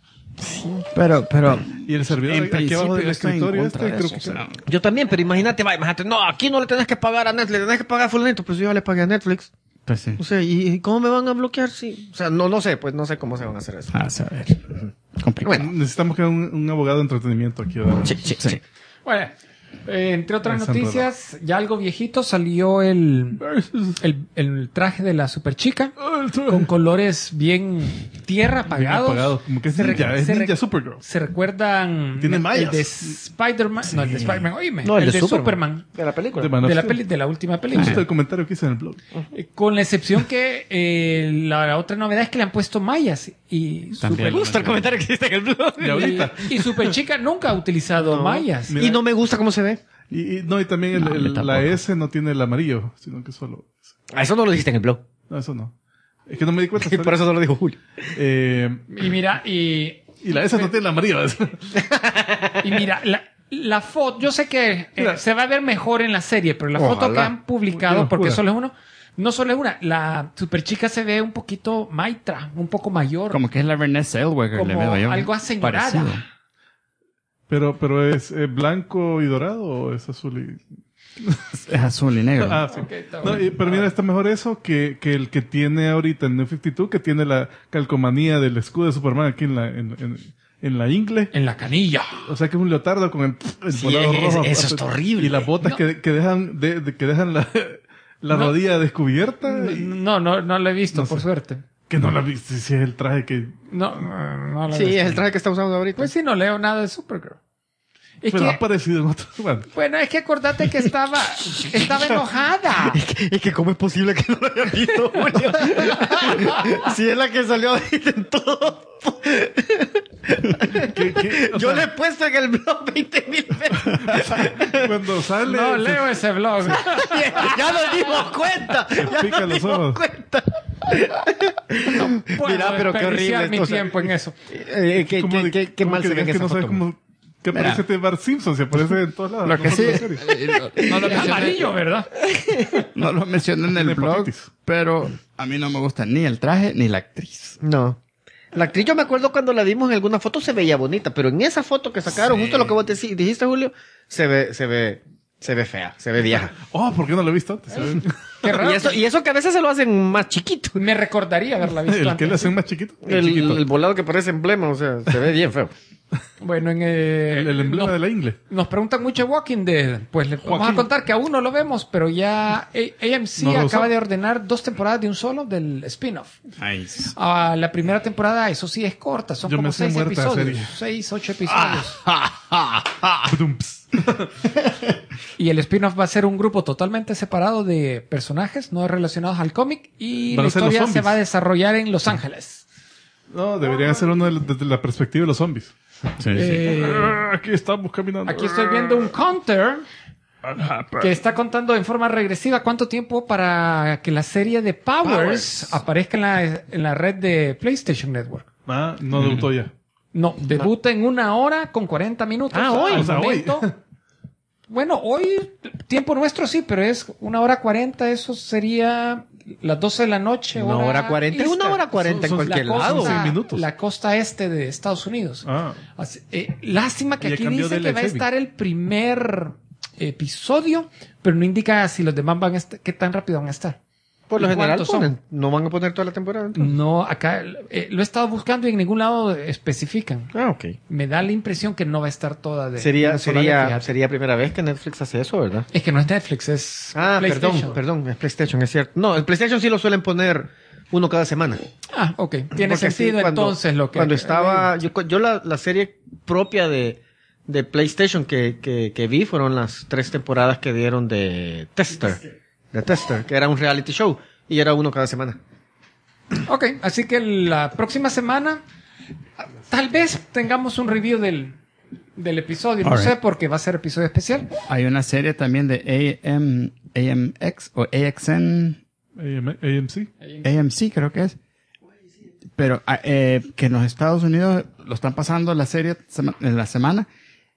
Pero, Y el servidor en aquí principio abajo del yo estoy en escritorio contra de creo eso, que... o sea, Yo también, pero imagínate, no, aquí no le tenés que pagar a Netflix, le tenés que pagar a fulanito, pues yo ya le pagué a Netflix. pues sí. O sea, ¿y cómo me van a bloquear? Sí. O sea, no sé, pues no sé cómo se van a hacer eso. A saber. Complicado. Bueno. Necesitamos que haya un abogado de entretenimiento aquí. ¿verdad? Sí. Bueno, entre otras Esa noticias, ya algo viejito, salió el traje de la Superchica con colores bien tierra Bien apagados. apagado. Como que es Se ninja, re- es se re- ninja Supergirl. ¿Se recuerdan Tiene el mallas. de Spider-Man? No, el de Spider-Man, oíme. No, el de Superman. De la película. De Man of De la, Steel. de la última ¿Has película. visto el comentario que hice en el blog? Con la excepción que la otra novedad es que le han puesto mallas y También. Super, Me gusta el comentario que hiciste en el blog. Y ahorita. y Superchica nunca ha utilizado mallas. Mira. Y no me gusta cómo se ve. Y también No, a mí la tampoco. S no tiene el amarillo, sino que solo... A eso no lo dijiste en el blog. No, eso no. Es que no me di cuenta. Y por eso no lo dijo Julio. Y mira, y La S no tiene el amarillo. mira, la foto, yo sé que Mira. se va a ver mejor en la serie, pero la foto Ojalá. que han publicado, Dios, porque pura. solo es uno, no solo es una, la Superchica se ve un poquito maitra, un poco mayor, Como que es la Renée Zellweger, como le veo yo. algo aseñorada. Parecido. Pero es blanco y dorado o es azul y... Es azul y negro. Ah, sí. Ok, está No, bueno. pero mira, está mejor eso que el que tiene ahorita el New 52, que tiene la calcomanía del escudo de Superman aquí en la ingle. En la canilla. O sea que es un leotardo con el Sí, volado rojo. eso está horrible. Y las botas No. que dejan que dejan la No. rodilla descubierta. Y No lo he visto, No por sé. suerte. Que no la viste, si es el traje que... No la Sí, ves. es el traje que está usando ahorita. Pues sí, no leo nada de Supergirl. Es Pero que, ha aparecido en otro... bueno, es que acordate que estaba enojada. Es que ¿cómo es posible que no lo haya visto, Julio? Si es la que salió ahorita en todo. O Yo sea, le he puesto en el blog 20,000 veces. Cuando sale... No se- leo ese blog. Ya nos dimos cuenta. Ya pica nos los dimos ojos. cuenta. Puedo Mira, pero qué desperdiciar horrible mi esto, o sea, tiempo en eso. como de- Qué como mal que se ve en digas que esa no sabes foto. cómo... Que aparece este Bart Simpson, se aparece en todos lados. Lo que No sí, solo en la serie. no lo Es mencioné, amarillo, ¿verdad? no lo mencioné en el De blog, hepatitis. pero a mí no me gusta ni el traje ni la actriz. No. La actriz, yo me acuerdo cuando la vimos en alguna foto se veía bonita, pero en esa foto que sacaron, justo lo que vos dijiste, Julio, se ve fea, se ve vieja. Oh, ¿por qué no lo he visto antes? Qué raro. Y eso que a veces se lo hacen más chiquito. Me recordaría haberla visto ¿El que antes. le hacen más chiquito? El chiquito. El volado que parece emblema, o sea, se ve bien feo. Bueno, El emblema de la ingle. nos preguntan mucho Walking Dead. Pues les vamos a Joaquín. contar que aún no lo vemos, pero ya AMC ¿No lo acaba usó? de ordenar 2 temporadas de un solo del spin-off. Nice. La primera temporada, eso sí, es corta. Son Yo me como sé 6 muerta la episodios. serie. 6, 8 episodios. Pudumps. Y el spin-off va a ser un grupo totalmente separado de personajes no relacionados al cómic. Y Van la a ser los historia se zombies. va a desarrollar en Los Ángeles. No, deberían hacer uno desde la perspectiva de los zombies. Aquí estamos caminando. Aquí estoy viendo un counter que está contando en forma regresiva cuánto tiempo para que la serie de Powers aparezca en la red de PlayStation Network. Ah, no debutó ya. No, debuta en 1 hora con 40 minutos. Ah, hoy. Al O sea, hoy. momento. Bueno, hoy, tiempo nuestro sí, pero es 1 hora 40, eso sería las 12 de la noche. 1 hora 40. Es 1 hora 40 en Son- cualquier la lado. cosa- 6 minutos. La costa este de Estados Unidos. Ah. Lástima que Ya aquí cambió dice de que va a live estar el primer episodio, pero no indica si los demás van a estar, qué tan rápido van a estar. Por lo ¿Y general cuántos son? ponen. No van a poner toda la temporada. entonces. No, acá lo he estado buscando y en ningún lado especifican. Ah, ok. Me da la impresión que no va a estar toda de Sería una sola vez, fíjate. sería primera vez que Netflix hace eso, ¿verdad? Es que no es Netflix, es Ah, PlayStation. perdón, es PlayStation, es cierto. No, el PlayStation sí lo suelen poner uno cada semana. Ah, ok. Tiene Porque sentido sí, cuando- entonces lo que... Cuando estaba... Yo la serie propia de PlayStation que vi fueron las 3 temporadas que dieron de Tester. De Tester, que era un reality show. Y era uno cada semana. Ok, así que la próxima semana tal vez tengamos un review del episodio. No Alright. sé, porque va a ser episodio especial. Hay una serie también de AMX o AXN, AMC. AMC creo que es. Pero que en los Estados Unidos lo están pasando la serie en la semana.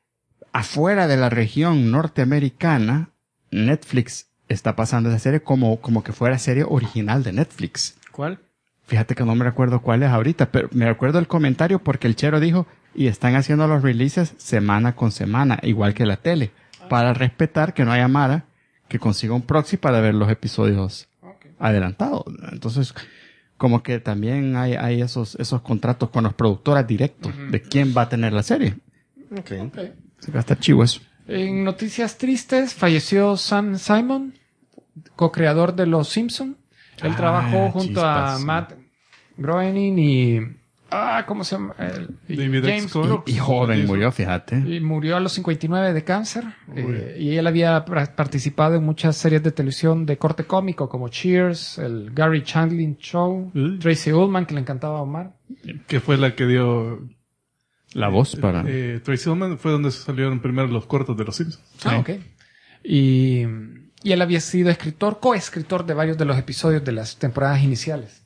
Afuera de la región norteamericana, Netflix está pasando esa serie como que fuera serie original de Netflix. ¿Cuál? Fíjate que no me recuerdo cuál es ahorita, pero me recuerdo el comentario porque el Chero dijo, y están haciendo los releases semana con semana, igual que la tele, para respetar que no haya mara que consiga un proxy para ver los episodios adelantados. Entonces, como que también hay esos contratos con los productoras directos de quién va a tener la serie. Ok. Se va a estar chivo eso. En noticias tristes, falleció Sam Simon, co-creador de Los Simpson. Él trabajó junto a chispas, sí. Matt Groening y... ¿cómo se llama? David James X. Cole. Brooks. Y joven murió, fíjate. Y murió a los 59 de cáncer. Y él había participado en muchas series de televisión de corte cómico como Cheers, el Gary Chandling Show, Tracy Ullman, que le encantaba a Omar. Que fue la que dio... La voz para... Tracy Ullman fue donde salieron primero los cortos de los Simpsons. Ok. Y él había sido coescritor de varios de los episodios de las temporadas iniciales.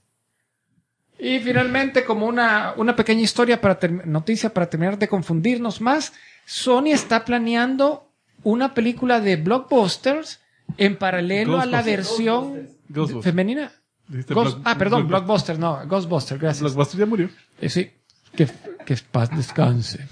Y finalmente, como una pequeña historia noticia para terminar de confundirnos más, Sony está planeando una película de blockbusters en paralelo a la versión Ghostbusters. femenina. Dijiste Perdón, Blockbuster, no, Ghostbuster, gracias. Blockbuster ya murió. Sí, que paz descanse.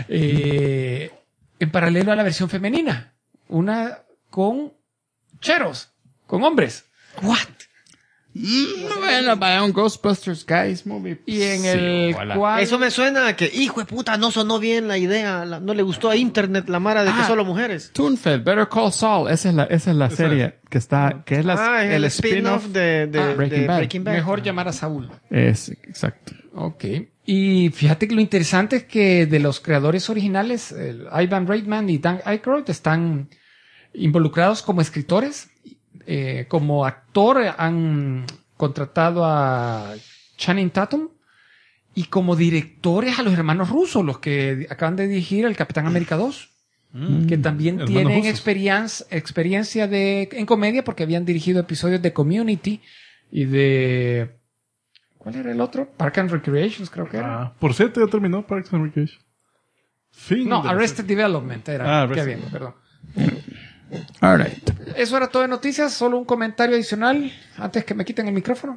En paralelo a la versión femenina. Una con cheros, con hombres. ¿What? Bueno, para un Ghostbusters Guys movie. Y en el cual... Eso me suena a que, hijo de puta, no sonó bien la idea. No le gustó a Internet la mara de que solo mujeres. Toonfed, Better Call Saul. Esa es la serie que está, que es el spin-off de Breaking Bad. Mejor llamar a Saúl. Es, exacto. Ok. Y fíjate que lo interesante es que de los creadores originales, Ivan Reitman y Dan Aykroyd están involucrados como escritores. Como actor han contratado a Channing Tatum y como directores a los hermanos Russo, los que acaban de dirigir el Capitán América 2, que también tienen experiencia en comedia porque habían dirigido episodios de Community y de... ¿Cuál era el otro? Park and Recreations, creo que era. Por cierto, ya terminó Parks and Recreation. Arrested Development era. Arrested. Qué bien, perdón. All right. Eso era todo de noticias. Solo un comentario adicional antes que me quiten el micrófono.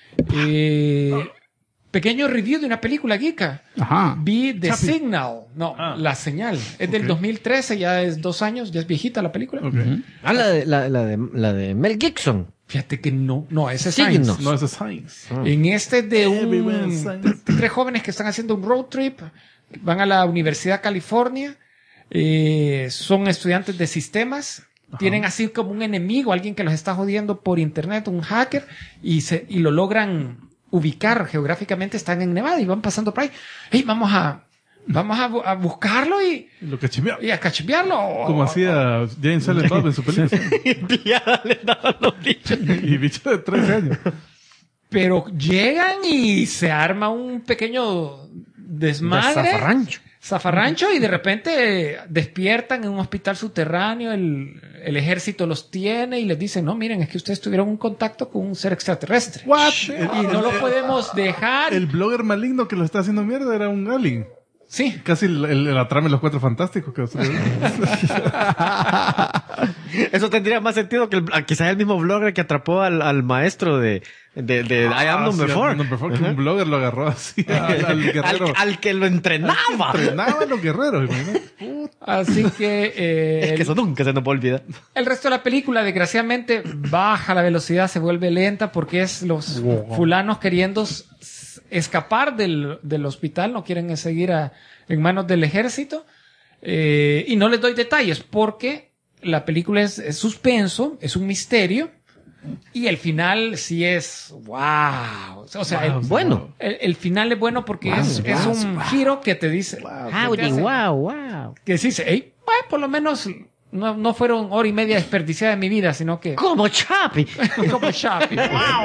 Pequeño review de una película geeka. Ajá. Vi The Signal. No, La Señal. Es del 2013, ya es 2 años, ya es viejita la película. Okay. La de Mel Gibson. Fíjate que no, ese es Signos. Science. No, es Science. En este de Everywhere Science. 3 jóvenes que están haciendo un road trip, van a la Universidad de California, son estudiantes de sistemas, tienen así como un enemigo, alguien que los está jodiendo por internet, un hacker, y lo logran ubicar geográficamente, están en Nevada y van pasando por ahí. Hey, vamos a buscarlo y a cachimbearlo. Como hacía James Silent Bob en su película. Le daban los bichos. Y bicho de 13 años. Pero llegan y se arma un pequeño desmadre. Zafarrancho y de repente despiertan en un hospital subterráneo, el ejército los tiene y les dicen, no, miren, es que ustedes tuvieron un contacto con un ser extraterrestre. What? Y no lo podemos dejar. El blogger maligno que lo está haciendo mierda era un alien. Sí. Casi la trama de los 4 fantásticos. Eso tendría más sentido que quizás el mismo blogger que atrapó al maestro de I Am Number 4. Que un blogger lo agarró así al guerrero. Al que lo entrenaba. Entrenaba a los guerreros. Así que... es que eso nunca se nos va a olvidar. El resto de la película, desgraciadamente, baja la velocidad, se vuelve lenta porque es los fulanos queriendo escapar del hospital, no quieren seguir en manos del ejército. Y no les doy detalles porque la película es suspenso, es un misterio. Y el final sí es wow. O sea, bueno. El final es bueno porque es un giro que te dice Wow. que dice, hey, por lo menos no fueron 1 hora y media desperdiciada de mi vida, sino que como Chapi. como Chapi.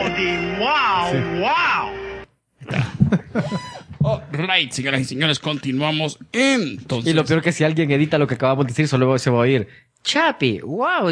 Right, señoras y señores, continuamos entonces. Y lo peor que si alguien edita lo que acabamos de decir, solo se va a oír Chapi, wow.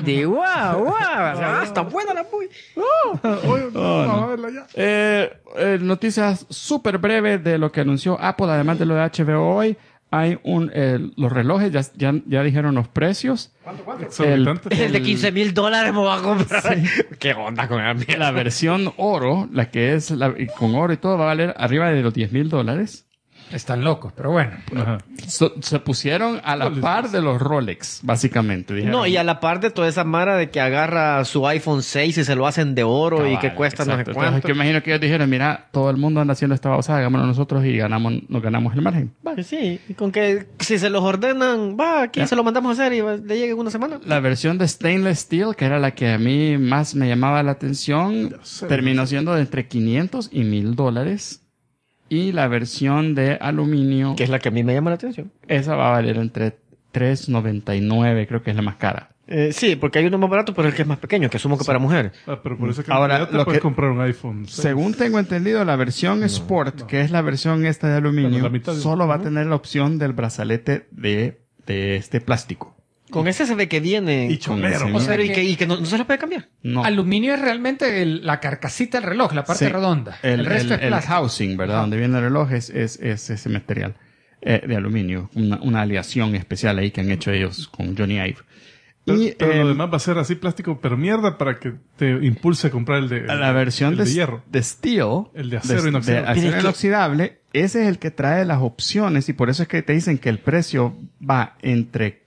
Está buena la muy. Vamos a verla ya. Noticias súper breves de lo que anunció Apple, además de lo de HBO hoy. Hay los relojes, ya dijeron los precios. ¿Cuánto? El de $15,000 me va a comprar. Sí. ¿Qué onda con el La versión oro, la que es con oro y todo, va a valer arriba de los $10,000. Están locos, pero bueno. Se pusieron a la par de los Rolex, básicamente. Dijeron. No, y a la par de toda esa mara de que agarra su iPhone 6 y se lo hacen de oro y que cuesta no sé cuánto. Entonces, que imagino que ellos dijeron, mira, todo el mundo anda haciendo esta babosada, hagámoslo nosotros y nos ganamos el margen. Va, sí, y con que si se los ordenan, aquí se lo mandamos a hacer y le llegue en una semana. La versión de Stainless Steel, que era la que a mí más me llamaba la atención, terminó siendo de entre $500 y $1,000. Y la versión de aluminio, que es la que a mí me llama la atención. Esa va a valer entre $399, creo que es la más cara. Sí, porque hay uno más barato, pero el que es más pequeño, que asumo que para mujer. Pero por eso que ahora te puedes comprar un iPhone 6. Según tengo entendido, la versión Sport, que es la versión esta de aluminio, solo va a tener la opción del brazalete de este plástico. Con ese se ve que viene. Y chomero. O sea, y que no se lo puede cambiar. No. Aluminio es realmente la carcasita del reloj, la parte redonda. El resto es plástico. El housing, ¿verdad? Donde viene el reloj es ese material de aluminio. Una aleación especial ahí que han hecho ellos con Johnny Ive. Pero lo demás va a ser así plástico, pero mierda, para que te impulse a comprar el de la versión de hierro. De steel. El de acero inoxidable. De acero inoxidable. Ese es el que trae las opciones y por eso es que te dicen que el precio va entre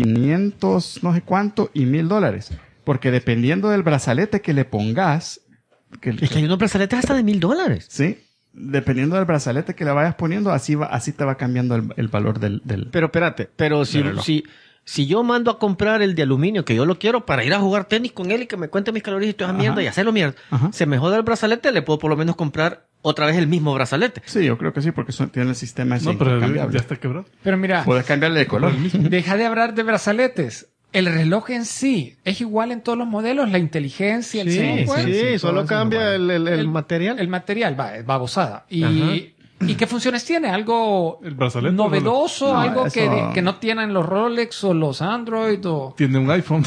500 no sé cuánto y $1,000. Porque dependiendo del brazalete que le pongas, Es que hay unos brazaletes hasta de $1,000. Sí. Dependiendo del brazalete que le vayas poniendo, así te va cambiando el valor del... Pero espérate, si yo mando a comprar el de aluminio, que yo lo quiero para ir a jugar tenis con él y que me cuente mis calorías y toda esa mierda y hacerlo mierda, se me joda el brazalete, le puedo por lo menos comprar otra vez el mismo brazalete. Sí, yo creo que sí, porque tiene el sistema ese cambiable. Ya está quebrado. Pero mira, puedes cambiarle de color. Deja de hablar de brazaletes. El reloj en sí es igual en todos los modelos, la inteligencia, el software. Sí, solo cambia el material. El material, es babosada. ¿Y qué funciones tiene? ¿Algo ¿El brazalete novedoso? No, ¿Algo eso... que no tienen los Rolex o los Android? Tiene un iPhone.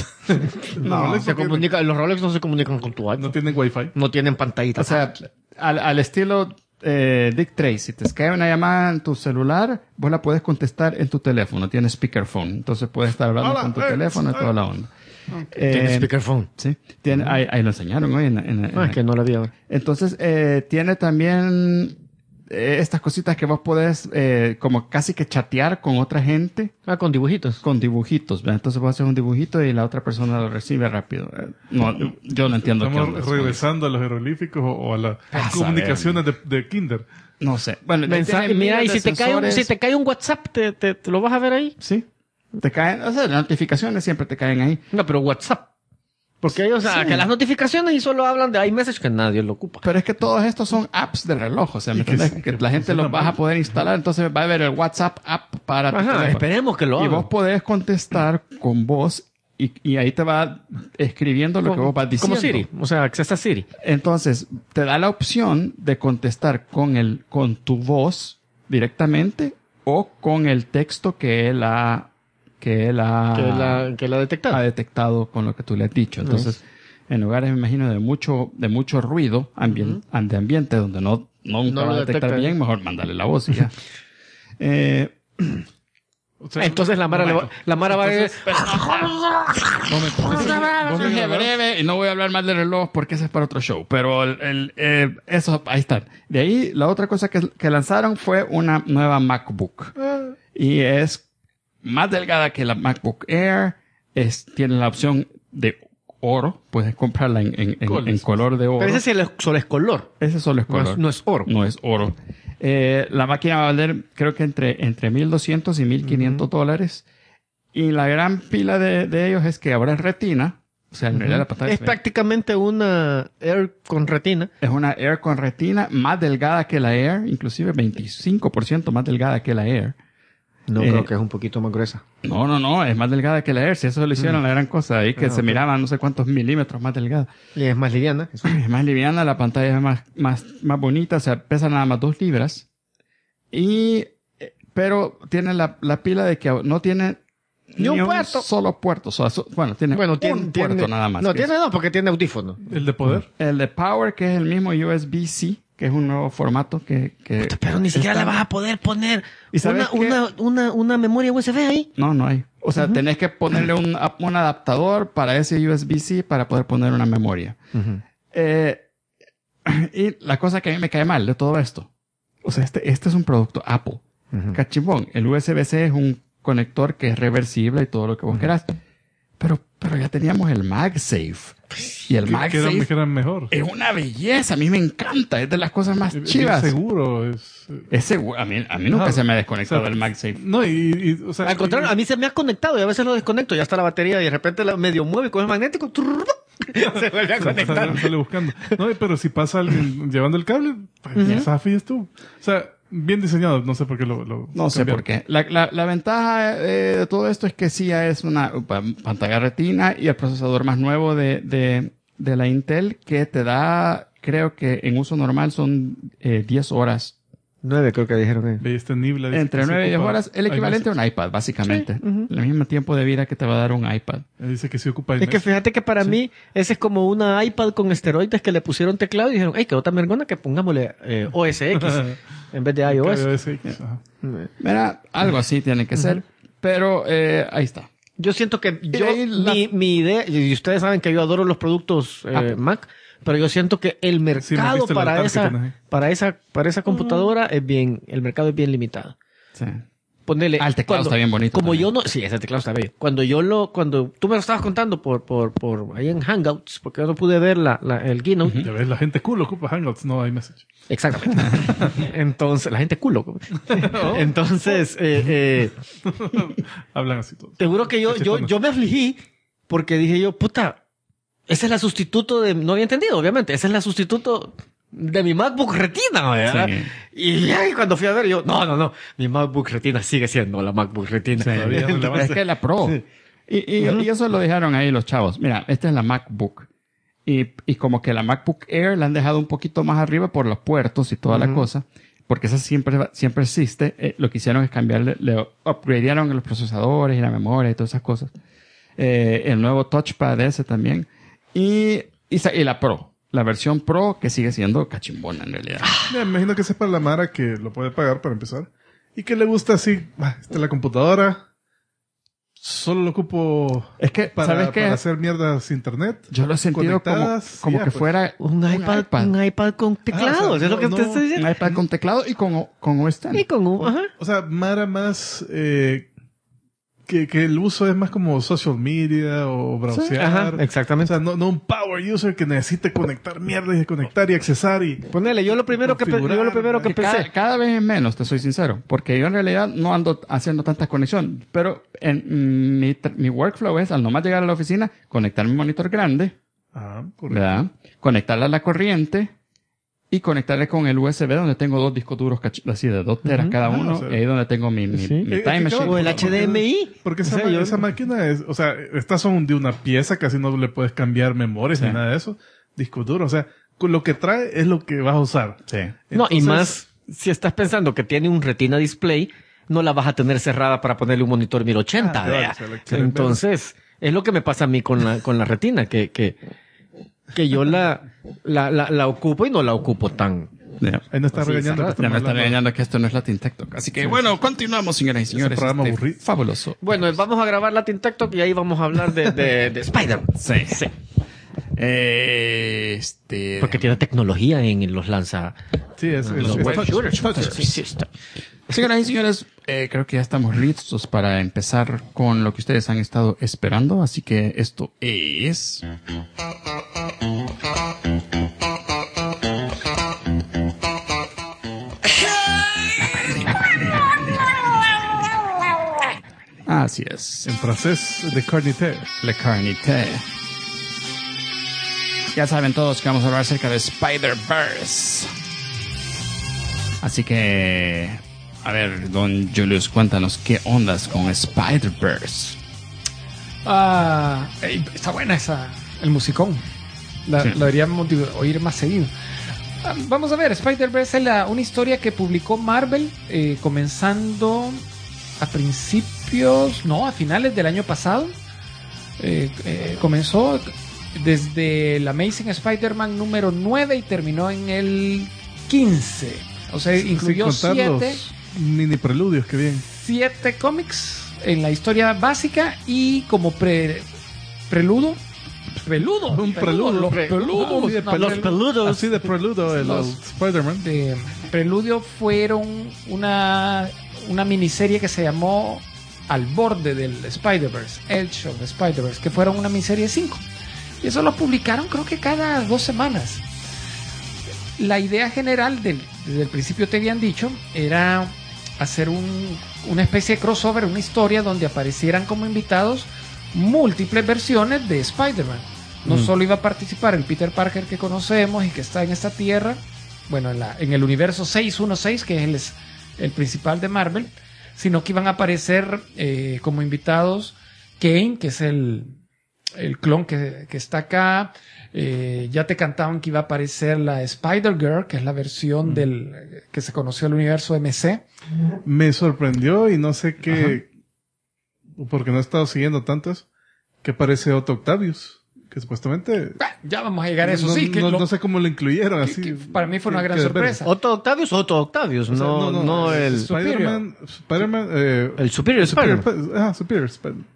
Los Rolex no se comunican con tu iPhone. No tienen Wi-Fi. No tienen pantallita. O sea, al estilo Dick Tracy, si te cae una llamada en tu celular, vos la puedes contestar en tu teléfono. Tienes speakerphone. Entonces puedes estar hablando con tu teléfono y toda la onda. Tiene speakerphone. Sí. Ahí lo enseñaron hoy. Es que no lo vi ahora. Entonces, tiene también estas cositas que vos podés como casi que chatear con otra gente. Con dibujitos. Con dibujitos, ¿verdad? Entonces vos haces un dibujito y la otra persona lo recibe rápido. No, yo no entiendo qué onda. Estamos regresando a los jeroglíficos o a las comunicaciones de Kinder. No sé. Bueno, mira, y si te cae un WhatsApp, ¿te lo vas a ver ahí? Sí. Te caen, o sea, las notificaciones siempre te caen ahí. No, pero WhatsApp. Porque ellos, que las notificaciones y solo hablan de iMessage que nadie lo ocupa. Pero es que todos estos son apps de reloj, o sea, ¿me entiendes? Que la gente los vas a poder instalar, entonces va a haber el WhatsApp app para tu teléfono. Esperemos que lo hagan. Y vos podés contestar con voz y ahí te va escribiendo lo que vos vas diciendo. Como Siri, o sea, accesa a Siri. Entonces, te da la opción de contestar con tu voz directamente o con el texto que él ha detectado. Ha detectado con lo que tú le has dicho. Entonces, en lugares, me imagino, de mucho ruido de ambiente donde nunca va a detectar bien, mejor mandarle la voz y ya. Entonces la Mara va a decir... breve, y no voy a hablar más del reloj porque ese es para otro show. Pero eso, ahí está. De ahí, la otra cosa que lanzaron fue una nueva MacBook. Y es más delgada que la MacBook Air. Tiene la opción de oro. Puedes comprarla en color de oro. Pero ese solo es color. Ese solo es color. No es oro. No es oro. La máquina va a valer, creo que entre $1,200 y $1,500. Y la gran pila de ellos es que ahora es retina. O sea, en realidad la pantalla es prácticamente una Air con retina. Es una Air con retina más delgada que la Air. Inclusive 25% más delgada que la Air. No, creo que es un poquito más gruesa. No, es más delgada que la Air. Si eso lo hicieron, la gran cosa. Ahí que se miraba no sé cuántos milímetros más delgada. Y es más liviana. Es más liviana, la pantalla es más bonita, o sea, pesa nada más 2 libras. Pero tiene la pila de que no tiene ni un puerto. Solo puerto. Tiene un puerto nada más. No, tiene dos porque tiene audífono. ¿El de poder? El de power, que es el mismo USB-C, que es un nuevo formato que pero ni siquiera le vas a poder poner una memoria USB ahí. No hay. O sea, tenés que ponerle un adaptador para ese USB-C para poder poner una memoria. Y la cosa que a mí me cae mal de todo esto. O sea, este es un producto Apple. Cachimbón. El USB-C es un conector que es reversible y todo lo que vos querás. Pero ya teníamos el MagSafe. Y el MagSafe que era mejor. Es una belleza. A mí me encanta. Es de las cosas más chivas. Es seguro. Es seguro. A mí nunca se me ha desconectado el MagSafe. No, o sea, al contrario, a mí se me ha conectado y a veces lo desconecto. Ya está la batería y de repente medio mueve con el magnético. Se vuelve a conectar. Sale buscando. No, pero si pasa alguien llevando el cable, pues ya fíes tú. O sea, bien diseñado. No sé por qué lo no sé por qué. La ventaja de todo esto es que sí ya es una pantalla retina y el procesador más nuevo de la Intel que te da, creo que en uso normal son 10 horas. 9 creo que dijeron. Entre 9 y 10 horas. El equivalente a un iPad, básicamente. Sí. El mismo tiempo de vida que te va a dar un iPad. Dice que sí ocupa Es que fíjate que para mí ese es como una iPad con esteroides que le pusieron teclado y dijeron, quedó tan vergona que pongámosle OS X en vez de iOS. Mira, algo así tiene que ser. Pero ahí está. Yo siento que mi idea, y ustedes saben que yo adoro los productos Mac, pero yo siento que el mercado para esa computadora el mercado es bien limitado. Sí. ponele. El teclado está bien bonito. Como también. yo no, sí, ese teclado está bien. Cuando tú me lo estabas contando por ahí en Hangouts, porque yo no pude ver el keynote. Ya ves, la gente cool ocupa Hangouts, no hay message. Exactamente. Entonces, la gente culo. Entonces, Hablan así todos. te juro que yo me afligí porque dije yo, puta, esa es la sustituto de, no había entendido, obviamente, esa es la sustituto de mi MacBook Retina, ¿verdad? Sí. Y cuando fui a ver, yo, no, mi MacBook Retina sigue siendo la MacBook Retina. Todavía es relevante. Es que la Pro. Y eso lo dijeron ahí los chavos. Mira, esta es la MacBook. Y como que la MacBook Air la han dejado un poquito más arriba por los puertos y toda la cosa. Porque esa siempre existe. Lo que hicieron es cambiarle, le upgradearon los procesadores y la memoria y todas esas cosas. El nuevo touchpad ese también. Y la Pro. La versión Pro que sigue siendo cachimbona en realidad. Me imagino que esa es para la Mara que lo puede pagar para empezar. Y que le gusta así, esta es la computadora. Solo lo ocupo Es que, ¿sabes qué? para hacer mierdas internet. Yo lo he sentido como ya, que pues. fuera Un iPad con teclado, o sea, es lo que no, te estoy diciendo. un iPad con teclado y con OS X. Y con un, ajá. O sea, Mara más que el uso es más como social media o browsear. Ajá, O exactamente. sea, no un power user que necesite conectar mierda y desconectar y accesar y... Ponele, yo lo primero que configurar, pensé. Cada vez es menos, te soy sincero. Porque yo en realidad no ando haciendo tantas conexiones. Pero en mi workflow es, al nomás llegar a la oficina, conectar mi monitor grande, Ajá, correcto. ¿verdad? Conectarla a la corriente y conectarle con el USB donde tengo 2 discos duros así de 2 teras cada uno. o sea, y ahí donde tengo mi time machine. O el HDMI. Porque O sea, esa máquina es, o sea, estas son de una pieza, casi no le puedes cambiar memorias ni nada de eso. Discos duros, o sea, con lo que trae es lo que vas a usar. Sí. No, y Entonces, más, si estás pensando que tiene un Retina Display, no la vas a tener cerrada para ponerle un monitor 1080, claro, ¿vea? o sea, la quieren Entonces, es lo que me pasa a mí con la Retina, que yo la ocupo y no la ocupo tan... Ya. Ahí nos está Sí, regañando. que Ya estamos me están hablando. regañando que esto no es Latin Tech Talk. Así que bueno, continuamos, señoras y señores. programa aburrido. Fabuloso. Bueno, vamos a grabar Latin Tech Talk y ahí vamos a hablar de Spider-Man. Sí. Sí. Este. Porque tiene tecnología en los lanza... Sí, es los web shooters. touchers. Sí, sí, está. Señoras y señores, creo que ya estamos listos para empezar con lo que ustedes han estado esperando. Así que esto es. Así es. En francés, de carnité. Le Carnité. Ya saben todos que vamos a hablar acerca de Spider-Verse. Así que, a ver, don Julius, cuéntanos qué ondas con Spider-Verse. Está buena el musicón. La deberíamos oír más seguido. Vamos a ver, Spider-Verse es una historia que publicó Marvel comenzando a a finales del año pasado. Comenzó desde el Amazing Spider-Man número 9 y terminó en el 15. O sea, incluyó Sin contar 7 los mini preludios que bien. 7 cómics en la historia básica y como preludo. Un preludio. Los preludos. Sí, No, Los peludos. Así de preludio el Spider-Man. de preludio fueron una miniserie que se llamó Al borde del Spider-Verse, Edge of the Spider-Verse, que fueron una miniserie de 5. Y eso lo publicaron creo que cada 2 semanas. La idea general desde el principio te habían dicho era hacer una especie de crossover, una historia donde aparecieran como invitados múltiples versiones de Spider-Man. No solo iba a participar el Peter Parker que conocemos y que está en esta tierra, bueno, en el universo 616, que es el principal de Marvel, sino que iban a aparecer como invitados Kane, que es el clon que está acá. Ya te cantaban que iba a aparecer la Spider-Girl, que es la versión que se conoció el universo MC. Me sorprendió y no sé qué, porque no he estado siguiendo tantos, que parece Otto Octavius, que supuestamente... Ya vamos a llegar a eso, sí. No sé cómo lo incluyeron así. que para mí fue una gran que- sorpresa. Otto Octavius, O sea, no el Spider-Man, el Superior Spider-Man. Superior Spider-Man.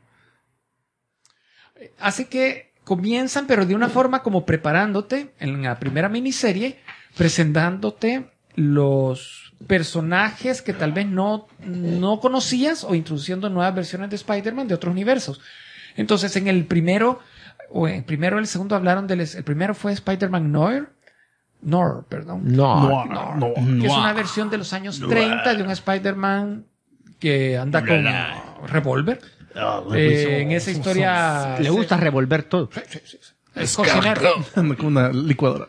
Así que comienzan, pero de una forma como preparándote en la primera miniserie, presentándote los personajes que tal vez no conocías o introduciendo nuevas versiones de Spider-Man de otros universos. Entonces, en el primero o el segundo hablaron el primero fue Spider-Man Noir, perdón. Que es una versión de los años 30 de un Spider-Man que anda con revólver. En esa historia... Le gusta revolver todo. Sí. Es cocinero. Con una licuadora.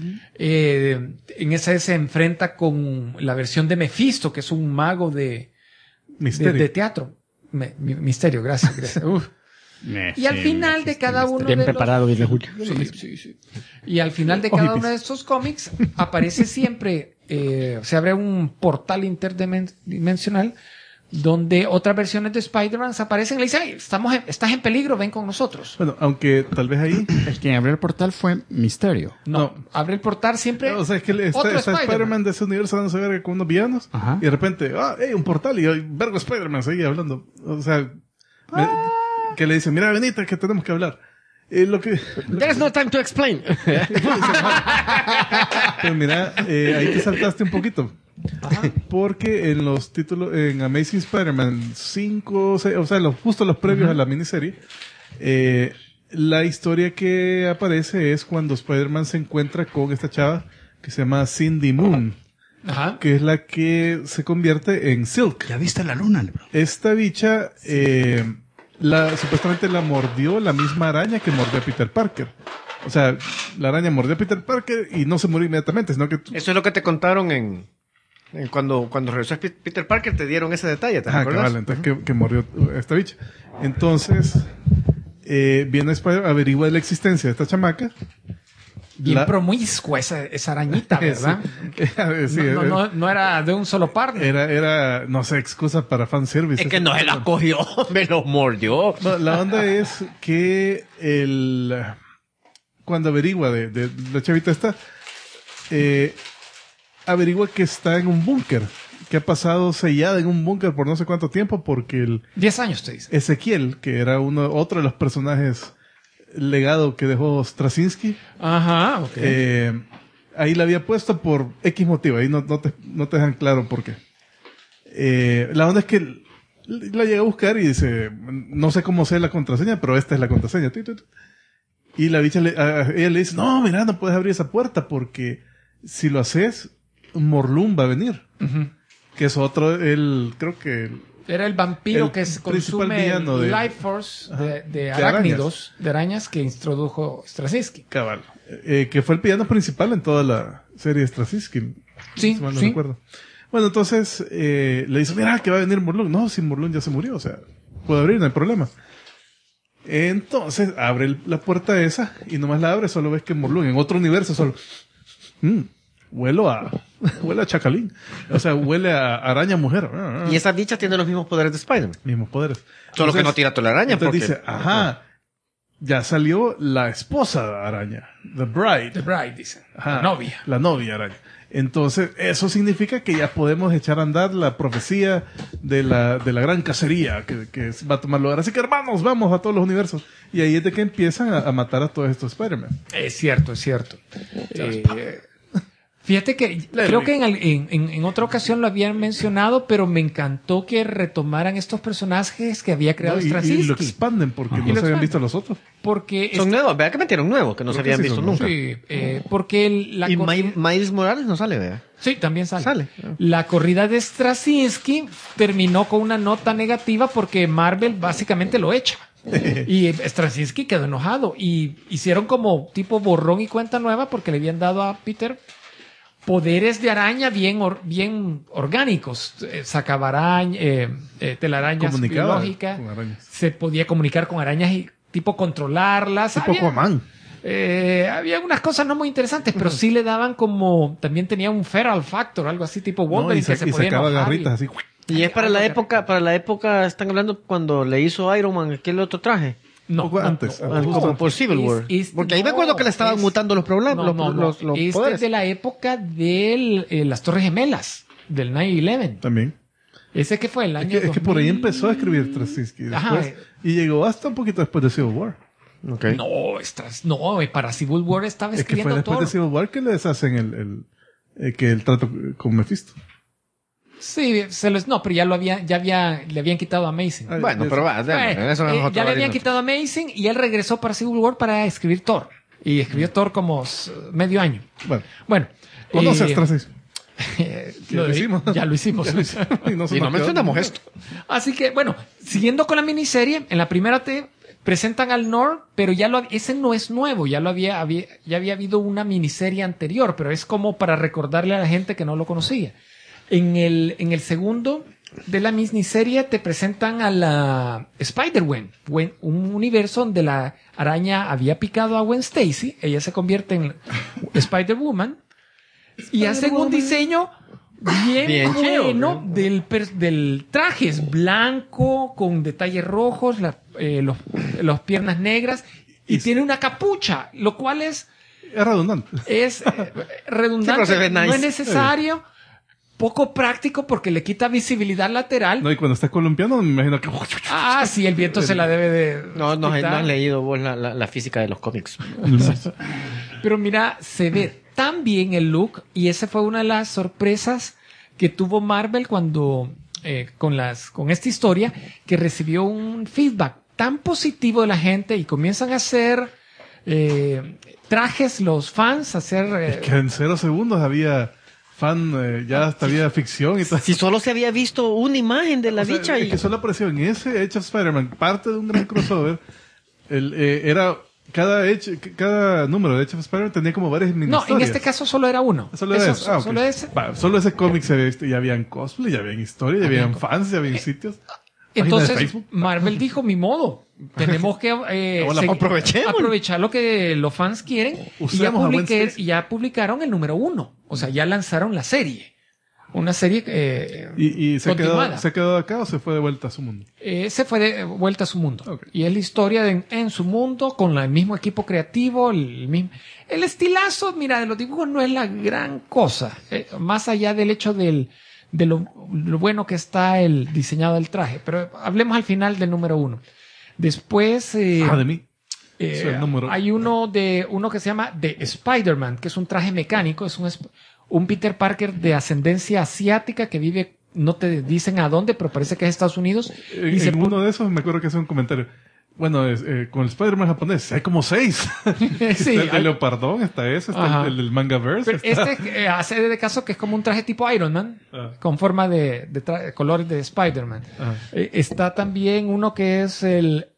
En esa se enfrenta con la versión de Mephisto, que es un mago de teatro. Misterio, gracias. Y al final de cada uno bien de preparado, bien Julio. Sí. Y al final de cada uno de estos cómics aparece siempre, se abre un portal interdimensional donde otras versiones de Spider-Man aparecen y le dicen, "Ay, estás en peligro, ven con nosotros". Bueno, aunque tal vez ahí... El que abrió el portal fue Misterio. No, abre el portal siempre. O sea, es que está Spider-Man de ese universo dándose verga con unos villanos. Ajá. Y de repente, un portal. Y vergo Spider-Man seguía hablando. O sea, que le dice, mira, venite, que tenemos que hablar. There's no time to explain. Pero mira, ahí te saltaste un poquito. Ajá. Porque en los títulos, en Amazing Spider-Man 5, 6, o sea, justo los previos a la miniserie, la historia que aparece es cuando Spider-Man se encuentra con esta chava que se llama Cindy Moon. Ajá. Que es la que se convierte en Silk. ¿Ya viste la luna, bro? Esta bicha, supuestamente la mordió la misma araña que mordió a Peter Parker. O sea, la araña mordió a Peter Parker y no se murió inmediatamente, sino que... Eso es lo que te contaron cuando regresó Peter Parker, te dieron ese detalle, ¿te acuerdas? Cabal, entonces que murió esta bicha. Entonces, viene Spider, averigua la existencia de esta chamaca. Bien promiscua esa arañita, ¿verdad? Sí, no era de un solo par. Era, no sé, excusa para fanservice. Es que no se la cogió, me lo mordió. No, la onda es que cuando averigua de la chavita esta, averigua que está en un búnker, que ha pasado sellada en un búnker por no sé cuánto tiempo, porque 10 años te dice. Ezequiel, que era otro de los personajes legado que dejó Straczynski. Ajá, ok. Ahí la había puesto por X motivo, ahí no te dejan claro por qué. La onda es que la llega a buscar y dice, no sé cómo sea la contraseña, pero esta es la contraseña. Y la bicha ella le dice, no, mira, no puedes abrir esa puerta porque si lo haces, Morlun va a venir. Uh-huh. Que es otro, creo que... Era el vampiro que consume el Life Force de arácnidos, de arañas que introdujo Straczynski. Cabal. Que fue el villano principal en toda la serie de Straczynski. Sí, si mal no sí. recuerdo. Bueno, entonces le dice, mira, que va a venir Morlun. No, si Morlun ya se murió, o sea, puede abrir, no hay problema. Entonces abre la puerta esa y nomás la abre, solo ves que Morlun en otro universo solo... huele a chacalín. O sea, huele a araña mujer. Y esa bicha tiene los mismos poderes de Spider-Man. Mismos poderes. Solo que no tira toda la araña. Entonces dice, ya salió la esposa de araña. The Bride. The Bride, dice. Ajá, la novia. La novia araña. Entonces, eso significa que ya podemos echar a andar la profecía de la gran cacería que va a tomar lugar. Así que, hermanos, vamos a todos los universos. Y ahí es de que empiezan a matar a todos estos Spider-Man. Es cierto. Fíjate que creo que en otra ocasión lo habían mencionado, pero me encantó que retomaran estos personajes que había creado Straczynski. Y lo expanden porque no se habían visto los otros. Porque son nuevos, vea que metieron nuevos, que no se habían visto nunca. Sí, porque y Miles Morales no sale, vea. Sí, también sale. La corrida de Straczynski terminó con una nota negativa porque Marvel básicamente lo echa. Y Straczynski quedó enojado y hicieron como tipo borrón y cuenta nueva porque le habían dado a Peter poderes de araña bien orgánicos. Sacaba telarañas biológicas. Se podía comunicar con arañas y tipo controlarlas. Tipo Aquaman. Había unas cosas no muy interesantes, pero sí le daban como... También tenía un feral factor, algo así tipo Wolverine, que se podía enojar. Garritas así. Y es para la época, están hablando cuando le hizo Iron Man aquel otro traje. No, antes. Como por Civil War. Porque ahí me acuerdo que le estaban mutando los problemas. Los poderes. Es de la época de las Torres Gemelas, del 9/11. También. Ese que fue el año es que por ahí empezó a escribir Straczynski después. Y llegó hasta un poquito después de Civil War. Okay. No, para Civil War estaba escribiendo todo. Es que fue después de Civil War que le deshacen que el trato con Mephisto. Sí, no, pero le habían quitado a Amazing. Bueno, pero ya le habían quitado a Amazing y él regresó para Civil War para escribir Thor. Y escribió Thor como medio año. Bueno. ¿Conoce Astra 6? Lo hicimos. Ya lo hicimos. Y no mencionamos esto. Así que, bueno, siguiendo con la miniserie, en la primera te presentan al Nord, pero ese no es nuevo, ya había habido una miniserie anterior, pero es como para recordarle a la gente que no lo conocía. En el segundo de la miniserie te presentan a la Spider-Gwen, un universo donde la araña había picado a Gwen Stacy, ella se convierte en Spider-Woman y hacen un diseño bien bueno del traje. Es blanco, con detalles rojos, las piernas negras y tiene una capucha, lo cual es redundante. Es redundante, sí, nice. No es necesario. Poco práctico porque le quita visibilidad lateral. No, y cuando está columpiando me imagino que... Sí, el viento se la debe de... No has leído vos la física de los cómics. Pero mira, se ve tan bien el look y esa fue una de las sorpresas que tuvo Marvel cuando con esta historia, que recibió un feedback tan positivo de la gente y comienzan a hacer trajes los fans, hacer... que en 0 segundos había... ya hasta había ficción y todo. Si solo se había visto una imagen de la bicha. Que solo apareció en ese Age of Spider-Man, parte de un gran crossover. Era cada número de Age of Spider-Man tenía como varias mini historias. No, en este caso solo era uno. Solo ese. Solo ese cómic se había visto. Ya habían cosplay, ya habían historia, ya habían fans, ya habían sitios. Entonces Marvel dijo, mi modo, tenemos que aprovechar lo que los fans quieren y ya publicaron el número 1. O sea, ya lanzaron la serie. Una serie ¿Y se ha quedado acá o se fue de vuelta a su mundo? Se fue de vuelta a su mundo. Okay. Y es la historia en su mundo con el mismo equipo creativo, el estilazo, mira, de los dibujos no es la gran cosa. Más allá del hecho de lo bueno que está el diseñado del traje. Pero hablemos al final del número 1. Después... de mí. Hay uno que se llama The Spider-Man, que es un traje mecánico, es un Peter Parker de ascendencia asiática que vive, no te dicen a dónde, pero parece que es Estados Unidos. En uno de esos me acuerdo que hace un comentario. Bueno, con el Spider-Man japonés hay como 6. Sí, está el Leopardón, está ese, está el del Mangaverse. Este hace de caso que es como un traje tipo Iron Man, con forma de colores de Spider-Man. Está también uno que es el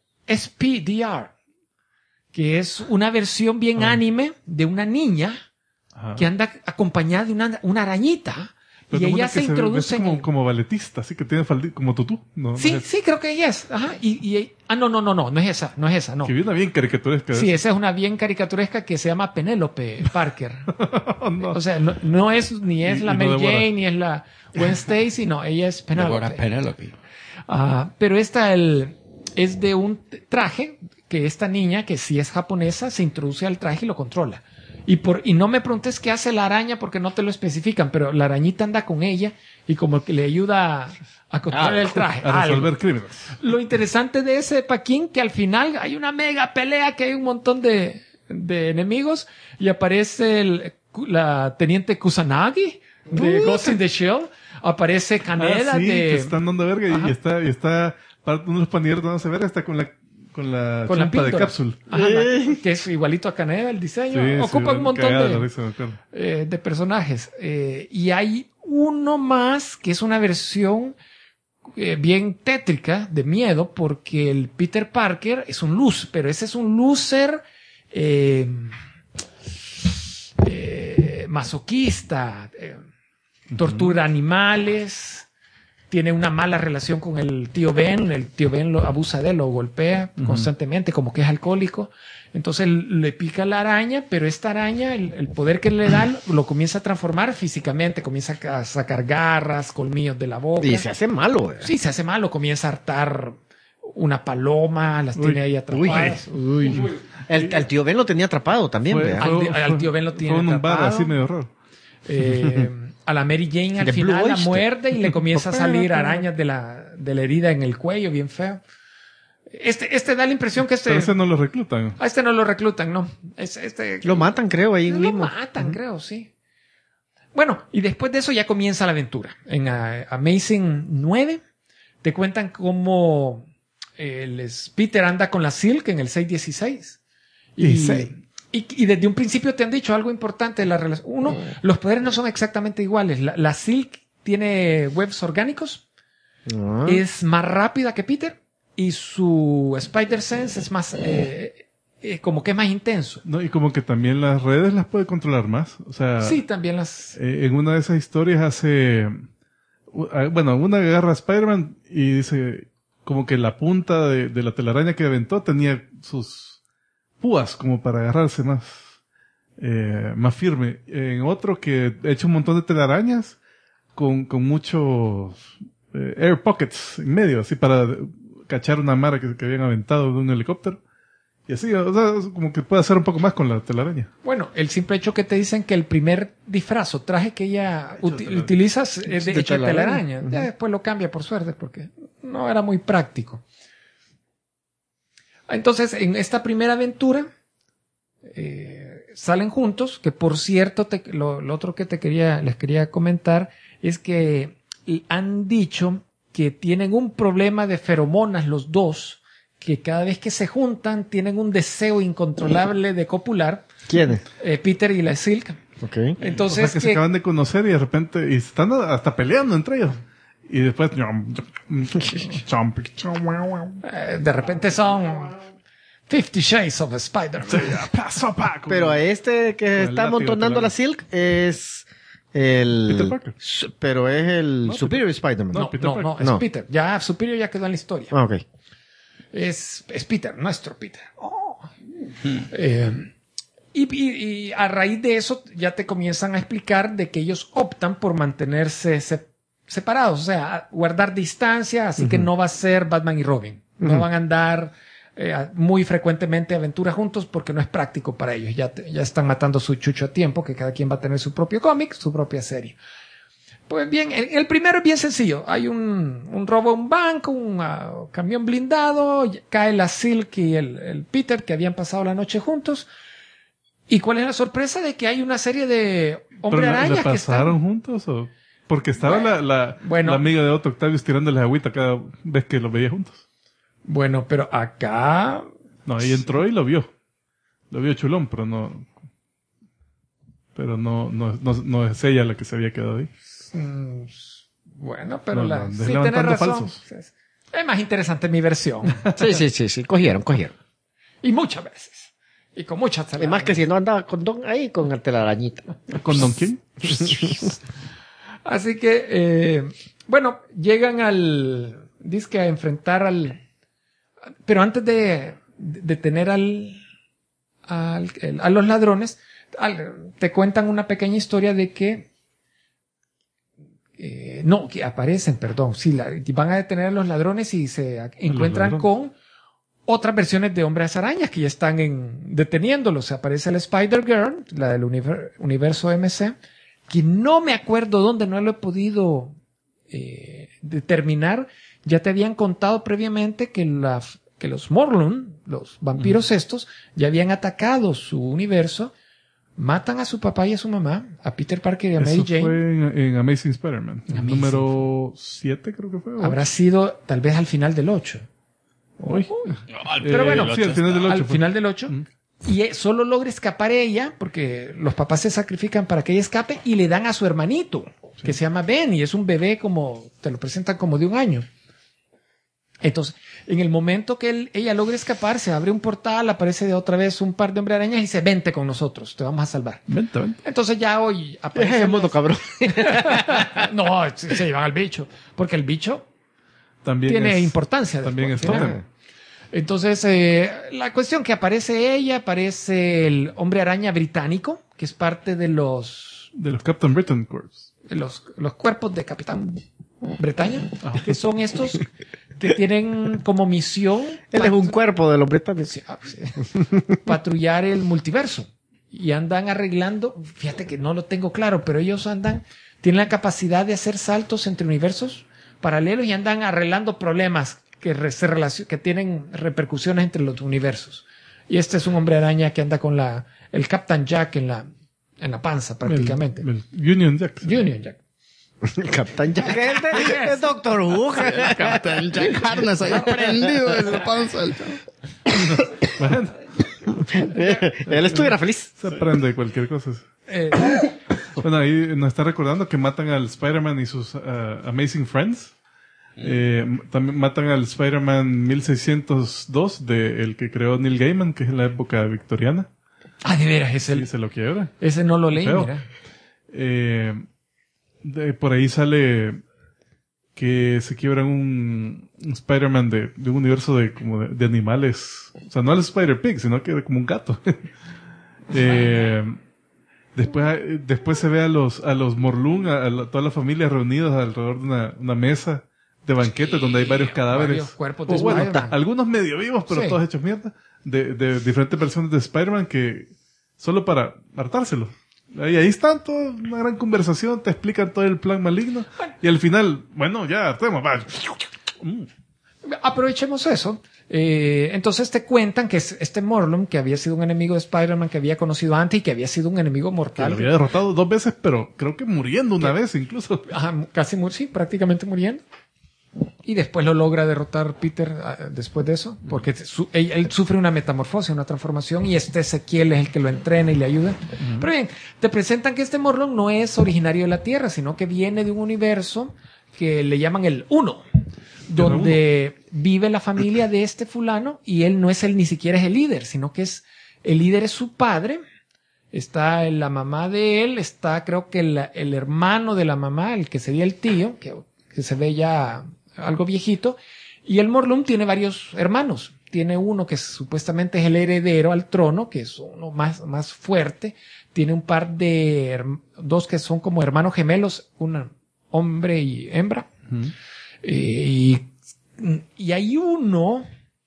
SPDR, que es una versión bien anime de una niña que anda acompañada de una arañita. Pero y ella se introduce como balletista, así que tiene como tutú. No, sí, no es sí, creo que ella es. Ajá. No es esa, no. Que viene bien caricaturesca. Sí, esa es una bien caricaturesca que se llama Penélope Parker. No. O sea, no es ni es la Mary Jane, ni es la Gwen Stacy, no, ella es Penélope. Pero esta es de un traje que esta niña, que sí es japonesa, se introduce al traje y lo controla. Y no me preguntes qué hace la araña porque no te lo especifican, pero la arañita anda con ella y como que le ayuda a controlar el traje. A resolver crímenes. Lo interesante de ese Paquín, que al final hay una mega pelea, que hay un montón de enemigos y aparece la teniente Kusanagi de Ghost in the Shell, aparece Kaneda que están dando verga y está uno de los panilleros dándose verga, está con la chumpa de cápsula. Que es igualito a Kaneda el diseño. Sí, ocupa un montón de personajes. Y hay uno más que es una versión bien tétrica, de miedo, porque el Peter Parker es un loser, pero ese es un loser masoquista, tortura animales. Tiene una mala relación con el tío Ben lo abusa de él, lo golpea constantemente, como que es alcohólico. Entonces le pica la araña, pero esta araña, el poder que le da, lo comienza a transformar físicamente, comienza a sacar garras, colmillos de la boca. Y se hace malo. Sí, se hace malo, comienza a hartar una paloma, las tiene ahí atrapadas. El tío Ben lo tenía atrapado también. Al tío Ben lo tiene atrapado. Un bar así medio raro. A la Mary Jane al final la muerde y le comienza a salir arañas de la herida en el cuello, bien feo. Este da la impresión que Pero ese no lo reclutan. A no lo reclutan, no. Lo matan, creo, ahí mismo. Lo matan, creo, sí. Bueno, y después de eso ya comienza la aventura. En Amazing 9 te cuentan cómo Peter anda con la Silk en el 616. Y desde un principio te han dicho algo importante de la relación. Uno, los poderes no son exactamente iguales. La Silk tiene webs orgánicos, es más rápida que Peter, y su Spider Sense es más, como que es más intenso. No, y como que también las redes las puede controlar más. O sea, Sí, también las... en una de esas historias hace... Bueno, una agarra a Spider-Man y dice como que la punta de la telaraña que aventó tenía sus púas como para agarrarse más firme. En otro que ha hecho un montón de telarañas con muchos air pockets en medio, así para cachar una mara que habían aventado de un helicóptero. Y así, o sea, como que puede hacer un poco más con la telaraña. Bueno, el simple hecho que te dicen que el primer disfraz o traje que ella utiliza es de hecho de telaraña. Ya después lo cambia por suerte porque no era muy práctico. Entonces, en esta primera aventura salen juntos, que por cierto, lo otro que les quería comentar es que han dicho que tienen un problema de feromonas los dos, que cada vez que se juntan tienen un deseo incontrolable de copular. ¿Quiénes? Peter y la Silk. Okay. Entonces, o sea, que se acaban de conocer y de repente y están hasta peleando entre ellos. Y después de repente son 50 Shades of Spider-Man. Pero a este que está amontonando la Silk es el... Peter Parker. Pero es el Superior Spider-Man. No, es Peter. Ya Superior ya quedó en la historia. Ah, ok. Es Peter, nuestro Peter. Y a raíz de eso ya te comienzan a explicar de que ellos optan por mantenerse separados, o sea, guardar distancia, así que no va a ser Batman y Robin. No van a andar muy frecuentemente aventuras juntos porque no es práctico para ellos. Ya están matando su chucho a tiempo, que cada quien va a tener su propio cómic, su propia serie. Pues bien, el primero es bien sencillo. Hay un robo a un banco, un camión blindado, cae la Silk y el Peter que habían pasado la noche juntos. ¿Y cuál es la sorpresa? De que hay una serie de hombre arañas que pasaron juntos o...? Porque estaba la amiga de Otto Octavius tirándole agüita cada vez que los veía juntos. Bueno, pero acá... No, ahí entró y lo vio. Lo vio chulón, pero no... Pero no es ella la que se había quedado ahí. Bueno, pero sí, tienes razón. Falsos. Es más interesante mi versión. Sí. Cogieron. Y muchas veces. Y con muchas telarañas. Y más que si no andaba con Don ahí, con el telarañita. ¿Con Don quién? Así que, bueno, llegan disque a enfrentar pero antes de tener a los ladrones, te cuentan una pequeña historia de que que aparecen, van a detener a los ladrones y se encuentran con otras versiones de hombres arañas que ya están deteniéndolos. Aparece la Spider-Girl, la del universo MC, que no me acuerdo dónde, no lo he podido determinar. Ya te habían contado previamente que los Morlun, los vampiros estos, ya habían atacado su universo. Matan a su papá y a su mamá, a Peter Parker y a Mary Jane. Eso fue en Amazing Spider-Man. Número 7 creo que fue. Habrá sido tal vez al final del 8. Pero bueno, sí, al final del 8. Al final del 8. Y solo logra escapar ella, porque los papás se sacrifican para que ella escape y le dan a su hermanito, que se llama Ben, y es un bebé te lo presentan como de 1 año. Entonces, en el momento que ella logra escapar, se abre un portal, aparece de otra vez un par de hombre arañas y dice, vente con nosotros, te vamos a salvar. Vente. Entonces ya hoy aparece... cabrón. No, se llevan al bicho, porque el bicho también tiene importancia. También es tótem. Entonces, la cuestión que aparece ella, aparece el hombre araña británico, que es parte de los Captain Britain Corps. Los cuerpos de Capitán Bretaña, que son estos que tienen como misión... Él es un cuerpo de los británicos. Patrullar el multiverso. Y andan arreglando... Fíjate que no lo tengo claro, pero ellos tienen la capacidad de hacer saltos entre universos paralelos y andan arreglando problemas que tienen repercusiones entre los universos. Y este es un hombre araña que anda con el Captain Jack en en la panza prácticamente. El Union Jack. Union Jack. Capitán Jack es Doctor Who. Capitán Jack Harness ahí prendido en la panza del chavo. Bueno, Él estuviera feliz. se aprende cualquier cosa. Bueno, ahí nos está recordando que matan al Spider-Man y sus Amazing Friends. También matan al Spider-Man 1602 el que creó Neil Gaiman, que es en la época victoriana. Ah, de veras, Sí, se lo quiebra. ese no lo leí, Feo. mira. Por ahí sale que se quiebra un Spider-Man de un universo de animales. O sea, no el Spider-Pig, sino que como un gato. Después se ve a los Morlun, toda la familia reunidos alrededor de una mesa de banquete donde hay varios cadáveres. Varios cuerpos de O bueno, Spider-Man. algunos medio vivos, pero Sí. todos hechos mierda. De diferentes versiones de Spider-Man que solo para hartárselos. Ahí están, toda una gran conversación, te explican todo el plan maligno. Y al final, bueno, ya hartemos, va. Aprovechemos eso. Entonces te cuentan que este Morlun, que había sido un enemigo de Spider-Man, que había conocido antes y que había sido un enemigo Que mortal. lo había derrotado 2 veces, pero creo que muriendo una vez incluso. Ajá, sí, prácticamente muriendo. Y después lo logra derrotar Peter después de eso, porque él sufre una metamorfosis, una transformación, y Ezequiel es el que lo entrena y le ayuda. Pero bien, te presentan que este Morlun no es originario de la Tierra, sino que viene de un universo que le llaman el Uno, donde vive la familia de este fulano, y él no es ni siquiera es el líder, sino que el líder es su padre. Está la mamá de él, está creo que el hermano de la mamá, el que sería el tío, que se ve ya algo viejito, y el Morlun tiene varios hermanos. Tiene uno que supuestamente es el heredero al trono, que es uno más fuerte. Tiene un par de dos que son como hermanos gemelos, un hombre y hembra. Y hay uno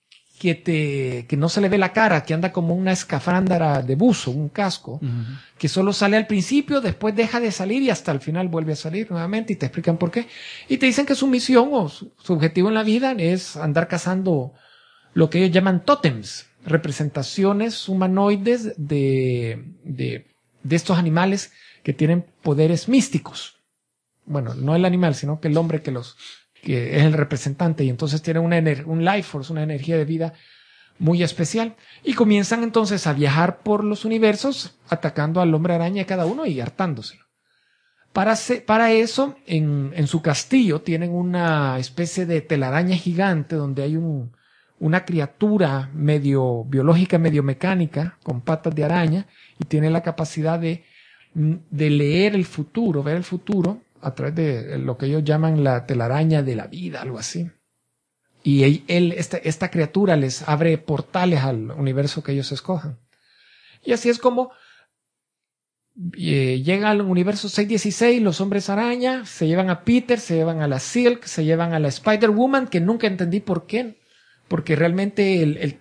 que no se le ve la cara, que anda como una escafandra de buzo, un casco, que solo sale al principio, después deja de salir y hasta el final vuelve a salir nuevamente, y te explican por qué. Y te dicen que su misión o su objetivo en la vida es andar cazando lo que ellos llaman tótems, representaciones humanoides de estos animales que tienen poderes místicos. Bueno, no el animal, sino que el hombre que es el representante, y entonces tiene un life force, una energía de vida muy especial, y comienzan entonces a viajar por los universos atacando al hombre araña cada uno y hartándoselo. Para eso, en su castillo tienen una especie de telaraña gigante donde hay una criatura medio biológica, medio mecánica, con patas de araña, y tiene la capacidad de leer el futuro, ver el futuro, a través de lo que ellos llaman la telaraña de la vida, algo así. Y esta criatura les abre portales al universo que ellos escojan. Y así es como llegan al universo 616, los hombres araña, se llevan a Peter, se llevan a la Silk, se llevan a la Spider-Woman, que nunca entendí por qué. Porque realmente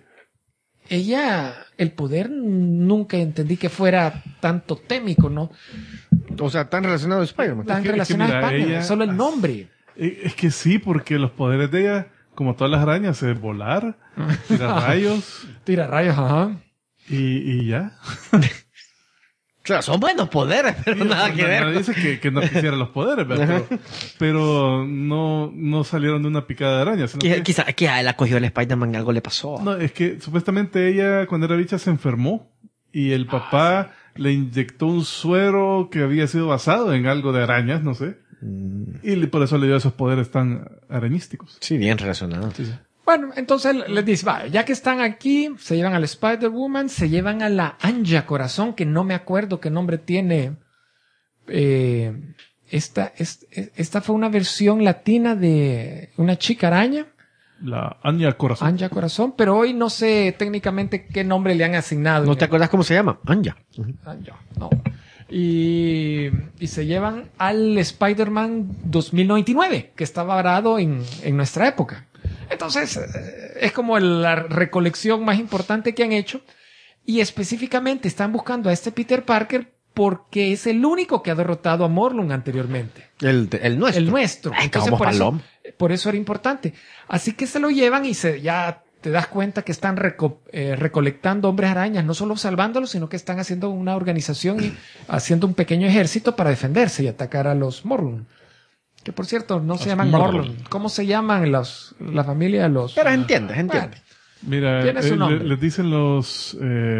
el poder nunca entendí que fuera tan totémico, ¿no? O sea, tan relacionado a Spider-Man. Tan relacionado a Spider-Man, solo el nombre. Es que sí, porque los poderes de ella, como todas las arañas, es volar, tirar rayos. Tira rayos, ajá. Y ya. O sea, son buenos poderes, pero nada que ver. Nadie dice que no quisiera los poderes, ¿verdad? Pero no salieron de una picada de araña. Sino Quizá que a él acogió el Spider-Man y algo le pasó. No, es que supuestamente ella, cuando era bicha, se enfermó. Y el papá le inyectó un suero que había sido basado en algo de arañas, no sé. Y por eso le dio esos poderes tan arañísticos. Sí, bien relacionado. Sí. Bueno, entonces les dice, va, ya que están aquí, se llevan a la Spider-Woman, se llevan a la Anja Corazón, que no me acuerdo qué nombre tiene. Esta fue una versión latina de una chica araña. La Anja Corazón. Anja Corazón, pero hoy no sé técnicamente qué nombre le han asignado. ¿No te acuerdas cómo se llama? Anja. Anja, no. Y se llevan al Spider-Man 2099, que estaba varado en nuestra época. Entonces, es como la recolección más importante que han hecho. Y específicamente están buscando a este Peter Parker porque es el único que ha derrotado a Morlun anteriormente. El nuestro. El nuestro. Ay, Entonces, como palom. por eso era importante. Así que se lo llevan y ya te das cuenta que están recolectando hombres arañas, no solo salvándolos, sino que están haciendo una organización y haciendo un pequeño ejército para defenderse y atacar a los Morlun. Que por cierto, no se llaman Morlun. ¿Cómo se llaman la familia de los...? Pero entiende. Bueno, Mira, tiene su nombre. les dicen los...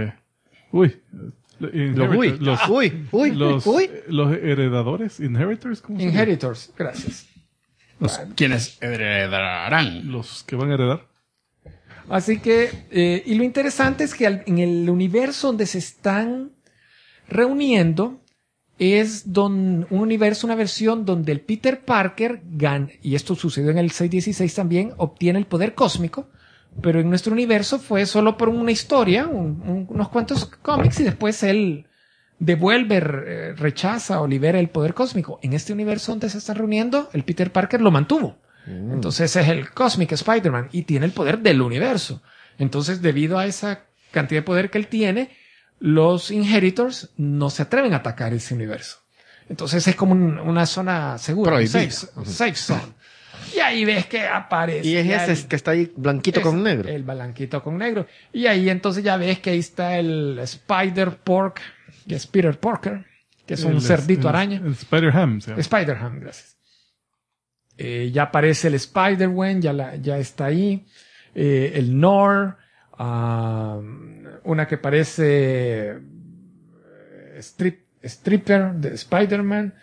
los heredadores, inheritors, ¿cómo se llama? Inheritors, gracias. Quienes heredarán. Los que van a heredar. Así que, y lo interesante es que en el universo donde se están reuniendo es una versión donde el Peter Parker gana, y esto sucedió en el 616 también, obtiene el poder cósmico, pero en nuestro universo fue solo por una historia, unos cuantos cómics, y después él devuelve, rechaza o libera el poder cósmico. En este universo donde se están reuniendo, el Peter Parker lo mantuvo. Entonces es el Cosmic Spider-Man y tiene el poder del universo. Entonces, debido a esa cantidad de poder que él tiene, los Inheritors no se atreven a atacar ese universo. Entonces es como una zona segura, un safe zone. Y ahí ves que aparece. Y es ese que está ahí blanquito con negro. El blanquito con negro. Y ahí entonces ya ves que ahí está el Spider-Pork, que es Peter Parker, que es un cerdito araña. El Spider-Ham. ¿Sí? Spider-Ham, gracias. Ya aparece el Spider-Wen, ya está ahí. El Nor, una que parece Stripper de Spider-Man.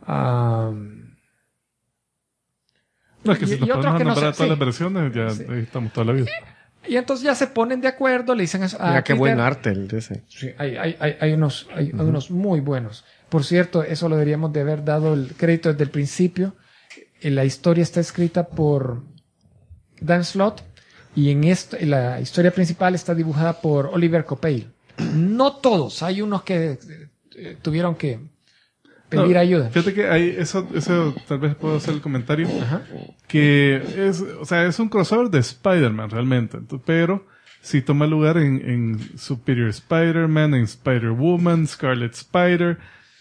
No, es que si nos podemos nombrar todas las versiones, ya sí. Ahí estamos toda la vida. Y entonces ya se ponen de acuerdo, le dicen a Mira qué Peter, buen arte el de ese. Sí, hay unos muy buenos. Por cierto, eso lo deberíamos de haber dado el crédito desde el principio. La historia está escrita por Dan Slott y la historia principal está dibujada por Oliver Coipel. No todos, hay unos que tuvieron que pedir ayuda. Fíjate que hay eso tal vez puedo hacer el comentario. Ajá. Que es un crossover de Spider-Man realmente. Pero sí toma lugar en Superior Spider-Man, en Spider-Woman, Scarlet Spider,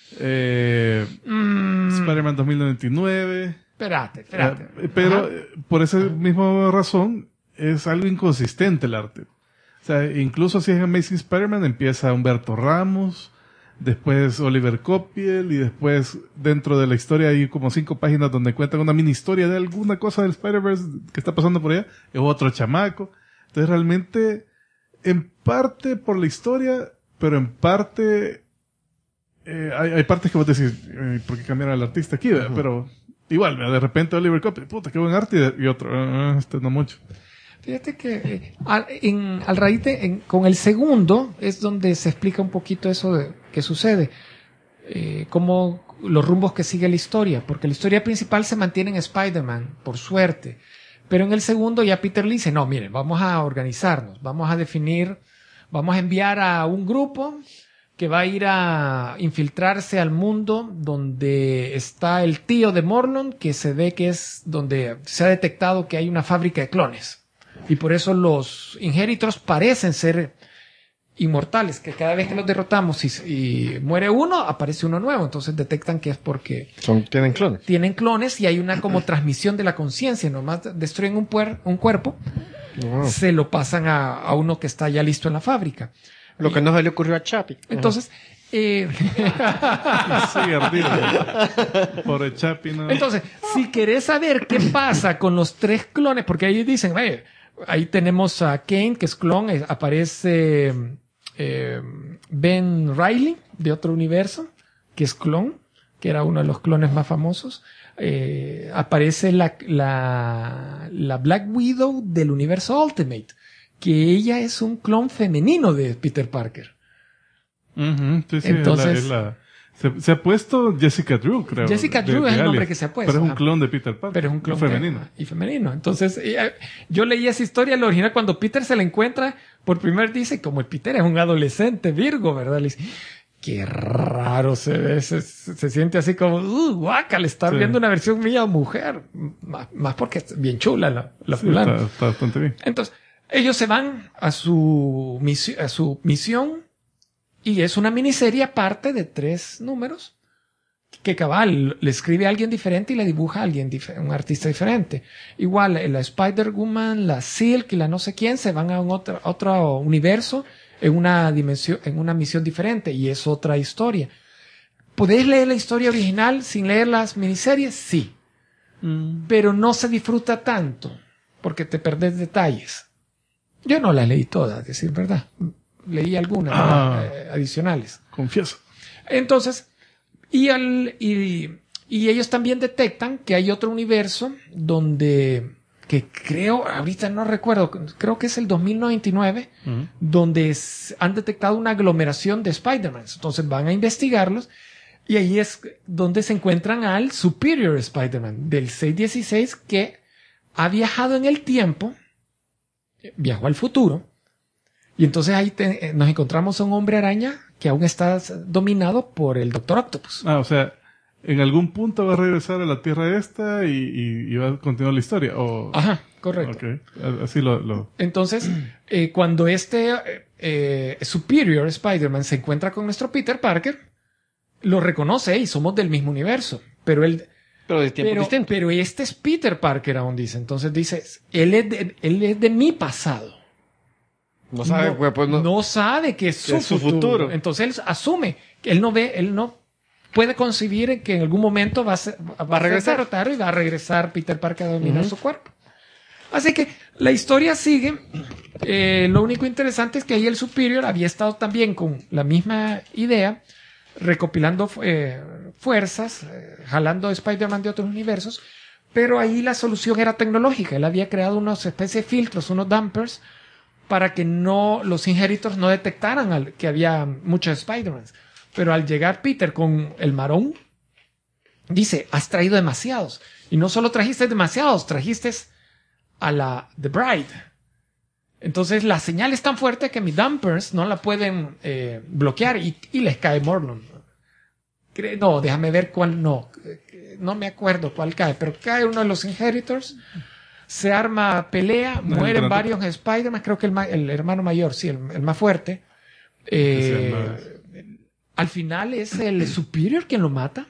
Spider-Man 2099. Espérate. Pero por esa misma razón es algo inconsistente el arte. O sea, incluso si es Amazing Spider-Man empieza Humberto Ramos, después Oliver Coipel y después dentro de la historia hay como 5 páginas donde cuentan una mini historia de alguna cosa del Spider-Verse que está pasando por allá. Es otro chamaco. Entonces realmente en parte por la historia, pero en parte hay partes que vos decís ¿por qué cambiaron al artista aquí? Uh-huh. Pero igual, de repente Oliver Coipel, puta, qué buen arte, y otro, no mucho. Fíjate que con el segundo es donde se explica un poquito eso de qué sucede, cómo los rumbos que sigue la historia, porque la historia principal se mantiene en Spider-Man, por suerte, pero en el segundo ya Peter le dice, no, miren, vamos a organizarnos, vamos a enviar a un grupo que va a ir a infiltrarse al mundo donde está el tío de Morlun, que se ve que es donde se ha detectado que hay una fábrica de clones. Y por eso los Inheritors parecen ser inmortales, que cada vez que los derrotamos y muere uno, aparece uno nuevo. Entonces detectan que es porque tienen clones. Tienen clones y hay una como transmisión de la conciencia. Nomás destruyen un cuerpo, se lo pasan a uno que está ya listo en la fábrica. Lo que no se le ocurrió a Chapi. Entonces, sí, ardido. Por el Chapi, no. Entonces, si querés saber qué pasa con los 3 clones, porque ahí dicen, ahí tenemos a Kane, que es clon, aparece Ben Reilly, de otro universo, que es clon, que era uno de los clones más famosos. Aparece la Black Widow del universo Ultimate, que ella es un clon femenino de Peter Parker. Uh-huh, sí, entonces se ha puesto Jessica Drew, creo. Jessica Drew es el nombre que se ha puesto. Pero es un clon de Peter Parker. Pero es un clon femenino. Y femenino. Entonces, yo leí esa historia, la original, cuando Peter se la encuentra, por primera vez dice, como el Peter es un adolescente Virgo, ¿verdad? Le dice, qué raro se ve, se siente así como, guácala, está viendo una versión mía mujer. Más porque es bien chula la fulana. Está bastante bien. Entonces, ellos se van a su misión y es una miniserie aparte de 3 números que cabal le escribe a alguien diferente y le dibuja a alguien un artista diferente. Igual la Spider-Woman, la Silk y la no sé quién se van a otro universo en una dimensión, en una misión diferente, y es otra historia. ¿Podés leer la historia original sin leer las miniseries? Sí. Pero no se disfruta tanto porque te perdés detalles. Yo no las leí todas, decir verdad. Leí algunas adicionales. Confieso. Entonces, y ellos también detectan que hay otro universo donde, que creo, ahorita no recuerdo, creo que es el 2099, donde han detectado una aglomeración de Spider-Man. Entonces van a investigarlos y ahí es donde se encuentran al Superior Spider-Man del 616, que ha viajado en el tiempo, viajó al futuro, y entonces ahí nos encontramos a un hombre araña que aún está dominado por el Doctor Octopus. O sea, en algún punto va a regresar a la Tierra esta y va a continuar la historia. Ajá, correcto. Okay. Así lo... Entonces, cuando Superior Spider-Man se encuentra con nuestro Peter Parker, lo reconoce y somos del mismo universo. Pero de tiempo distinto. Pero este es Peter Parker aún, dice. Entonces dice, él es de mi pasado. No sabe, no sabe que es su futuro. Entonces él asume que él no puede concebir que en algún momento va a regresar y va a regresar Peter Parker a dominar su cuerpo. Así que la historia sigue. Lo único interesante es que ahí el Superior había estado también con la misma idea, recopilando fuerzas, jalando a Spider-Man de otros universos, pero ahí la solución era tecnológica. Él había creado unas especies de filtros, unos dampers, para que los Inheritors no detectaran que había muchos Spider-Mans. Pero al llegar Peter con el marón, dice, has traído demasiados. Y no solo trajiste demasiados, trajiste a la The Bride. Entonces la señal es tan fuerte que mis dampers no la pueden bloquear y les cae Morlun. No, déjame ver cuál no me acuerdo cuál cae, pero cae uno de los Inheritors, se arma pelea, mueren varios Spider-Man, creo que el hermano mayor, sí, el más fuerte. Al final es el Superior quien lo mata.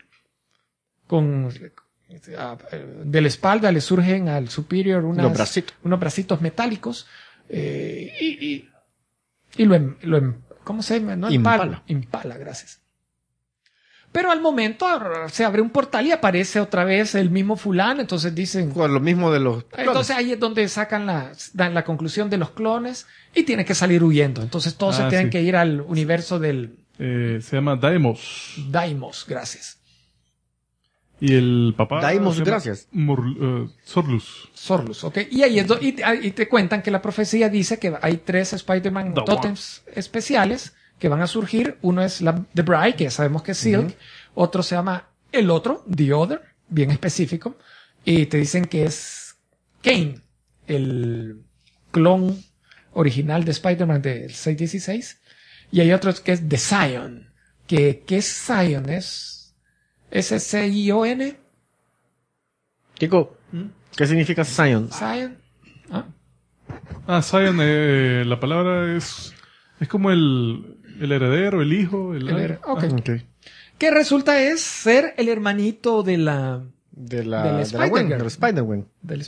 De la espalda le surgen al Superior unos bracitos metálicos. Y ¿cómo se llama? No, impala, gracias. Pero al momento se abre un portal y aparece otra vez el mismo fulano, entonces dicen... Con lo mismo de los clones. Entonces ahí es donde dan la conclusión de los clones y tienen que salir huyendo. Entonces todos se tienen que ir al universo del... se llama Daimos, gracias. Y el papá... Daimos, gracias. Sorlus, ok. Y ahí y te cuentan que la profecía dice que hay 3 Spider-Man Totems especiales que van a surgir. Uno es The Bride, que ya sabemos que es Silk. Otro se llama The Other, bien específico. Y te dicen que es Kane, el clon original de Spider-Man del 616. Y hay otro que es The Scion. ¿Qué es Scion? ¿Es S-C-I-O-N? Chico, ¿qué significa Scion? Scion. Scion, la palabra es como el heredero, el hijo. Okay. Que resulta es ser el hermanito de la Spider-Man.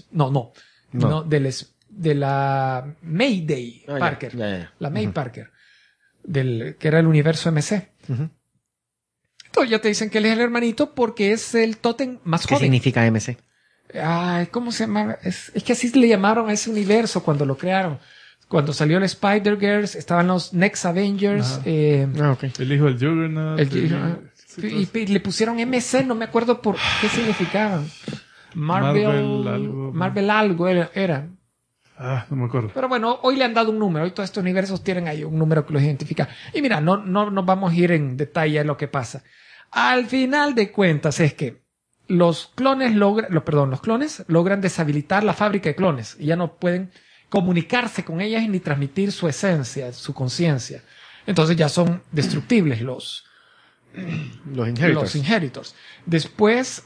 De la Mayday Parker. Ya. La May Parker. Que era el universo MC. Entonces ya te dicen que él es el hermanito porque es el tótem más joven. ¿Qué significa MC? ¿Cómo se llama? Es que así le llamaron a ese universo cuando lo crearon. Cuando salió el Spider-Girls, estaban los Next Avengers. El hijo del Juggernaut. Y le pusieron MC, no me acuerdo por qué significaban. Marvel algo era. No me acuerdo. Pero bueno, hoy le han dado un número. Hoy todos estos universos tienen ahí un número que los identifica. Y mira, no nos vamos a ir en detalle a lo que pasa. Al final de cuentas es que los clones logran deshabilitar la fábrica de clones. Y ya no pueden comunicarse con ellas ni transmitir su esencia, su conciencia. Entonces ya son destructibles los Inheritors. Después,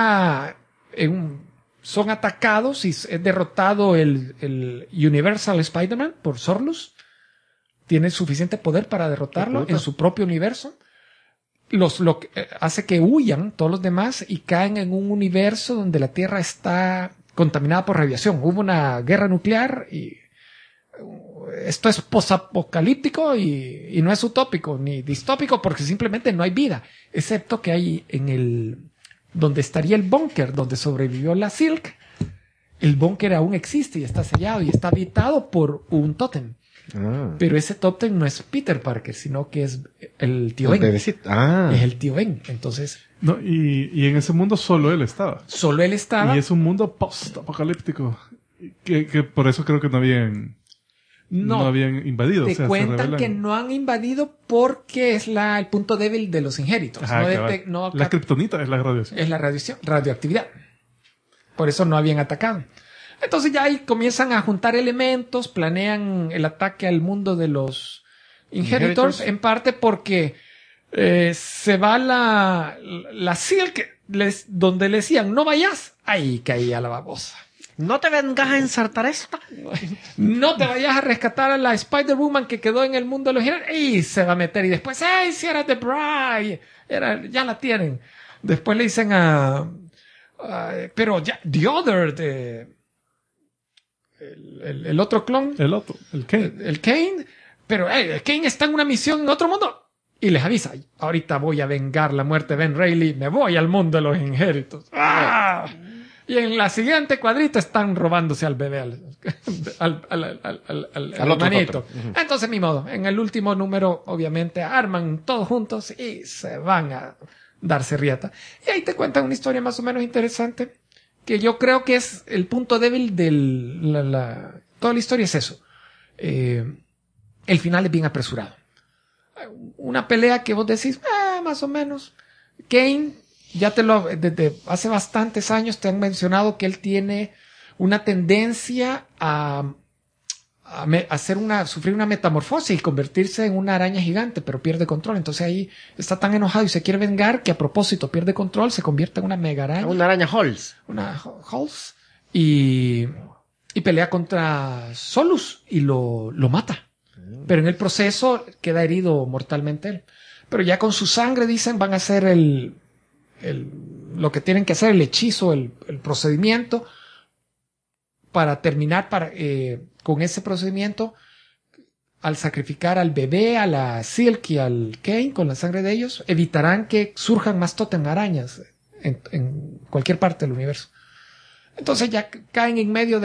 son atacados y es derrotado el Universal Spider-Man por Sorlus. Tiene suficiente poder para derrotarlo en su propio universo. hace que huyan todos los demás y caen en un universo donde la Tierra está contaminada por radiación. Hubo una guerra nuclear y esto es posapocalíptico y no es utópico ni distópico porque simplemente no hay vida, excepto que hay donde estaría el búnker donde sobrevivió la Silk. El búnker aún existe y está sellado y está habitado por un tótem. Pero ese tótem no es Peter Parker, sino que es el tío Ben. Es el tío Ben. Entonces. No, y en ese mundo solo él estaba. Solo él estaba. Y es un mundo post-apocalíptico. Que por eso creo que no habían invadido. Te cuentan que no han invadido porque es el punto débil de los Inheritors. La kriptonita es la radiación. Es la radioactividad. Por eso no habían atacado. Entonces ya ahí comienzan a juntar elementos, planean el ataque al mundo de los Inheritors, en parte porque se va la Silk, donde le decían, no vayas, ahí caía la babosa. No te vengas a ensartar esta. No te vayas a rescatar a la Spider-Woman que quedó en el mundo de los Inheritors, y se va a meter, y después, ¡ay, si era The Bride! Ya la tienen. Después le dicen pero ya, The Other, el otro clon. El Kane. El Kane. Pero Kane está en una misión en otro mundo. Y les avisa, ahorita voy a vengar la muerte de Ben Reilly. Me voy al mundo de los Inheritors. ¡Ah! Y en la siguiente cuadrita están robándose al bebé, al hermanito. Entonces, mi modo. En el último número, obviamente, arman todos juntos y se van a darse riata. Y ahí te cuentan una historia más o menos interesante. Que yo creo que es el punto débil de toda la historia es eso. El final es bien apresurado. Una pelea que vos decís, más o menos. Kane, desde hace bastantes años te han mencionado que él tiene una tendencia a sufrir una metamorfosis y convertirse en una araña gigante, pero pierde control. Entonces ahí está tan enojado y se quiere vengar que a propósito pierde control, se convierte en una mega araña. Una araña Halls. Una Halls. Y pelea contra Solus y lo mata. Pero en el proceso queda herido mortalmente él. Pero ya con su sangre, dicen, van a hacer lo que tienen que hacer, el hechizo, el procedimiento para terminar con ese procedimiento. Al sacrificar al bebé, a la Silk y al Kane con la sangre de ellos, evitarán que surjan más tótem arañas en cualquier parte del universo. Entonces ya caen en medio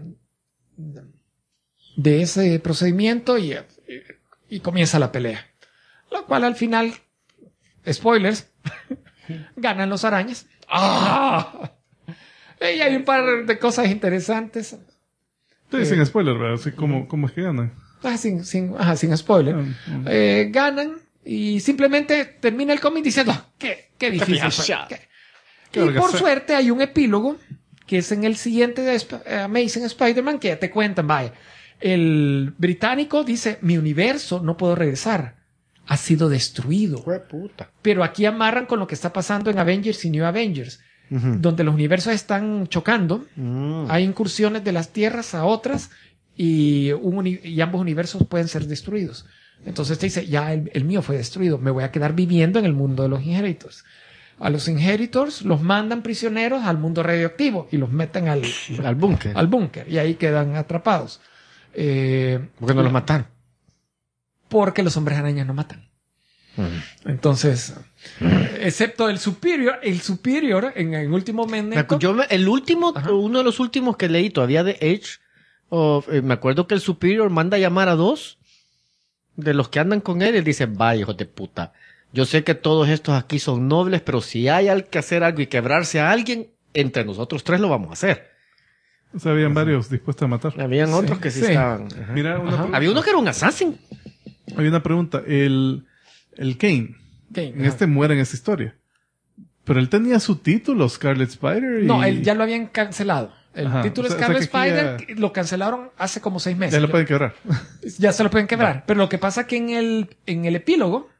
de ese procedimiento y comienza la pelea. Lo cual al final, spoilers, ganan los arañas. ¡Ah! Y hay un par de cosas interesantes. Sí, sin spoiler, ¿verdad? Así ¿cómo es que ganan? Sin spoiler. Ganan y simplemente termina el cómic diciendo, qué difícil fue. Y por suerte hay un epílogo que es en el siguiente de Amazing Spider-Man que te cuentan, vaya. El británico dice, mi universo no puedo regresar. Ha sido destruido. Pero aquí amarran con lo que está pasando en Avengers y New Avengers. Donde los universos están chocando. Hay incursiones de las tierras a otras y ambos universos pueden ser destruidos. Entonces te dice, ya el mío fue destruido. Me voy a quedar viviendo en el mundo de los Inheritors. A los Inheritors los mandan prisioneros al mundo radioactivo y los meten al búnker. Y ahí quedan atrapados. ¿Por qué no los matan? Porque los hombres arañas no matan. Entonces, excepto el Superior en el último momento. Uno de los últimos que leí todavía de Edge, me acuerdo que el Superior manda a llamar a 2 de los que andan con él y dice, vaya, hijo de puta, yo sé que todos estos aquí son nobles, pero si hay que hacer algo y quebrarse a alguien, entre nosotros 3 lo vamos a hacer. O sea, habían varios dispuestos a matar. Habían otros que sí estaban. Mira, había uno que era un assassin. Hay una pregunta. El Kane. Muere en esta historia. Pero él tenía su título, Scarlet Spider. No, él ya lo habían cancelado. El título Scarlet Spider lo cancelaron hace como 6 meses. Ya lo pueden quebrar. Ya se lo pueden quebrar. Pero lo que pasa es que en el epílogo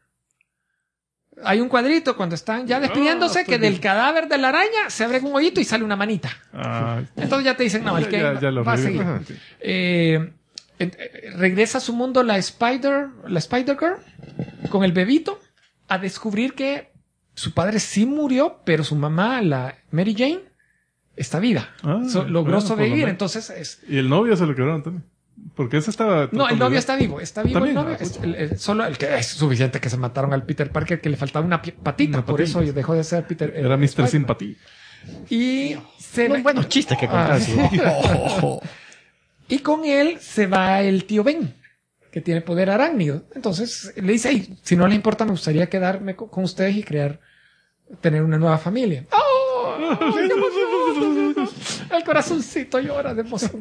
hay un cuadrito cuando están ya despidiéndose que del cadáver de la araña se abre un hoyito y sale una manita. Entonces ya te dicen, no, el Kane va a seguir. Regresa a su mundo la Spider-Girl con el bebito a descubrir que su padre sí murió, pero su mamá, la Mary Jane, está viva. Logró sobrevivir, entonces... Y el novio se lo quebraron también. Porque ese estaba... No, el novio está vivo. Está vivo ¿También? el novio. Solo el que es suficiente que se mataron al Peter Parker, que le faltaba una patita. Por eso dejó de ser Peter. Era Mr. Simpatía. Y se... Un buen chiste que contaste. Y con él se va el tío Ben, que tiene poder arácnido. Entonces le dice, hey, si no les importa, me gustaría quedarme con ustedes y tener una nueva familia. ¡Oh! ¡Qué emoción! El corazoncito llora de emoción.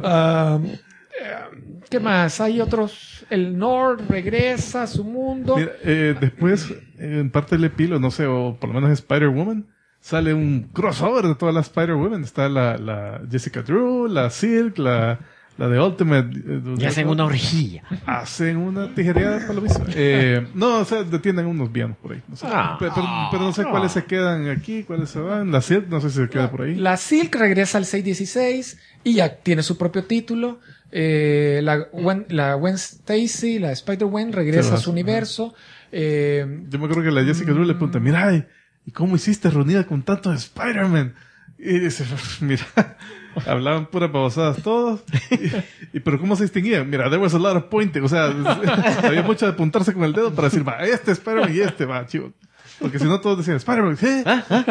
¿Qué más? Hay otros. El Nord regresa a su mundo. Mira, después, en parte del epílogo, no sé, o por lo menos Spider-Woman, sale un crossover de todas las Spider-Women. Está la Jessica Drew, la Silk, la de Ultimate. Y hacen una orgía. Hacen una tijereada para lo mismo. No, o sea, detienen unos vianos por ahí. No sé. Pero no sé cuáles se quedan aquí, cuáles se van. La Silk, no sé si se queda por ahí. La Silk regresa al 616 y ya tiene su propio título. La Gwen Stacy, la Spider-Gwen, regresa a su universo. Yo me acuerdo que la Jessica Drew le pregunta, mira, ¿y cómo hiciste reunida con tantos Spider-Man? Y dice, mira, hablaban puras babosadas todos. Pero ¿cómo se distinguían? Mira, there was a lot of pointing. O sea, había mucho de apuntarse con el dedo para decir, va, este Spider-Man y este, va, chivo. Porque si no todos decían, Spider-Man, ¿eh?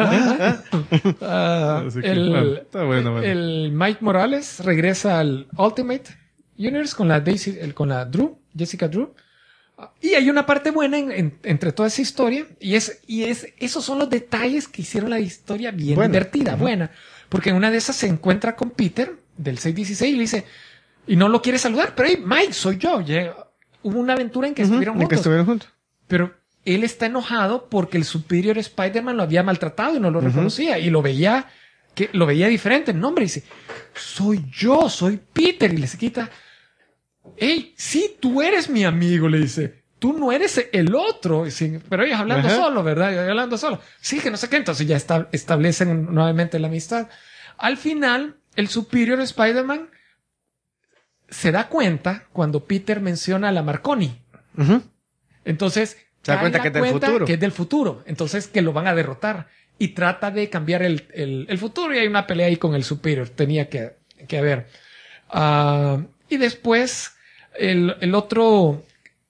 Así que, bueno, está bueno. El Mike Morales regresa al Ultimate Universe con la Jessica Drew. Y hay una parte buena entre toda esa historia, y esos son los detalles que hicieron la historia bien divertida, buena. Porque en una de esas se encuentra con Peter del 616 y le dice, y no lo quiere saludar, pero hey, Mike, soy yo. Hubo una aventura en que estuvieron juntos. Pero él está enojado porque el Superior Spider-Man lo había maltratado y no lo reconocía, y lo veía diferente. No, hombre, dice, soy yo, soy Peter, y le se quita. Hey, sí, tú eres mi amigo, le dice. Tú no eres el otro. Pero ellos hablando solo, ¿verdad? Ellos hablando solo. Sí, que no sé qué. Entonces ya establecen nuevamente la amistad. Al final, el Superior Spider-Man se da cuenta cuando Peter menciona a la Marconi. Entonces, se da cuenta que es del futuro. Que es del futuro. Entonces, que lo van a derrotar. Y trata de cambiar el futuro. Y hay una pelea ahí con el Superior. Tenía que haber. Y después, el otro,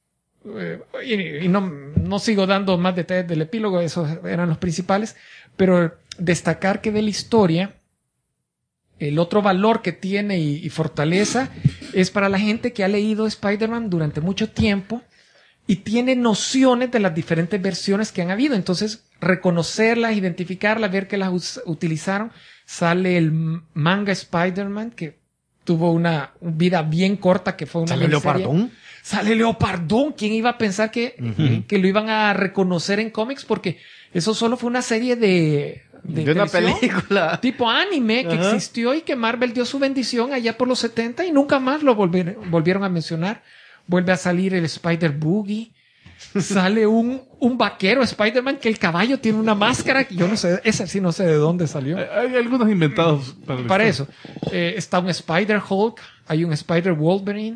y no sigo dando más detalles del epílogo, esos eran los principales, pero destacar que de la historia, el otro valor que tiene y fortaleza es para la gente que ha leído Spider-Man durante mucho tiempo y tiene nociones de las diferentes versiones que han habido. Entonces, reconocerlas, identificarlas, ver que las utilizaron. Sale el manga Spider-Man, que tuvo una vida bien corta, que fue una ¿Sale Leopardón? Sale Leopardón. ¿Quién iba a pensar que lo iban a reconocer en cómics? Porque eso solo fue una serie de una película tipo anime que existió y que Marvel dio su bendición allá por los 70 y nunca más lo volvieron a mencionar. Vuelve a salir el Spider-Boogie. Sale un vaquero Spider-Man que el caballo tiene una máscara que yo no sé, ese sí no sé de dónde salió. Hay algunos inventados para eso. Está un Spider-Hulk, hay un Spider-Wolverine.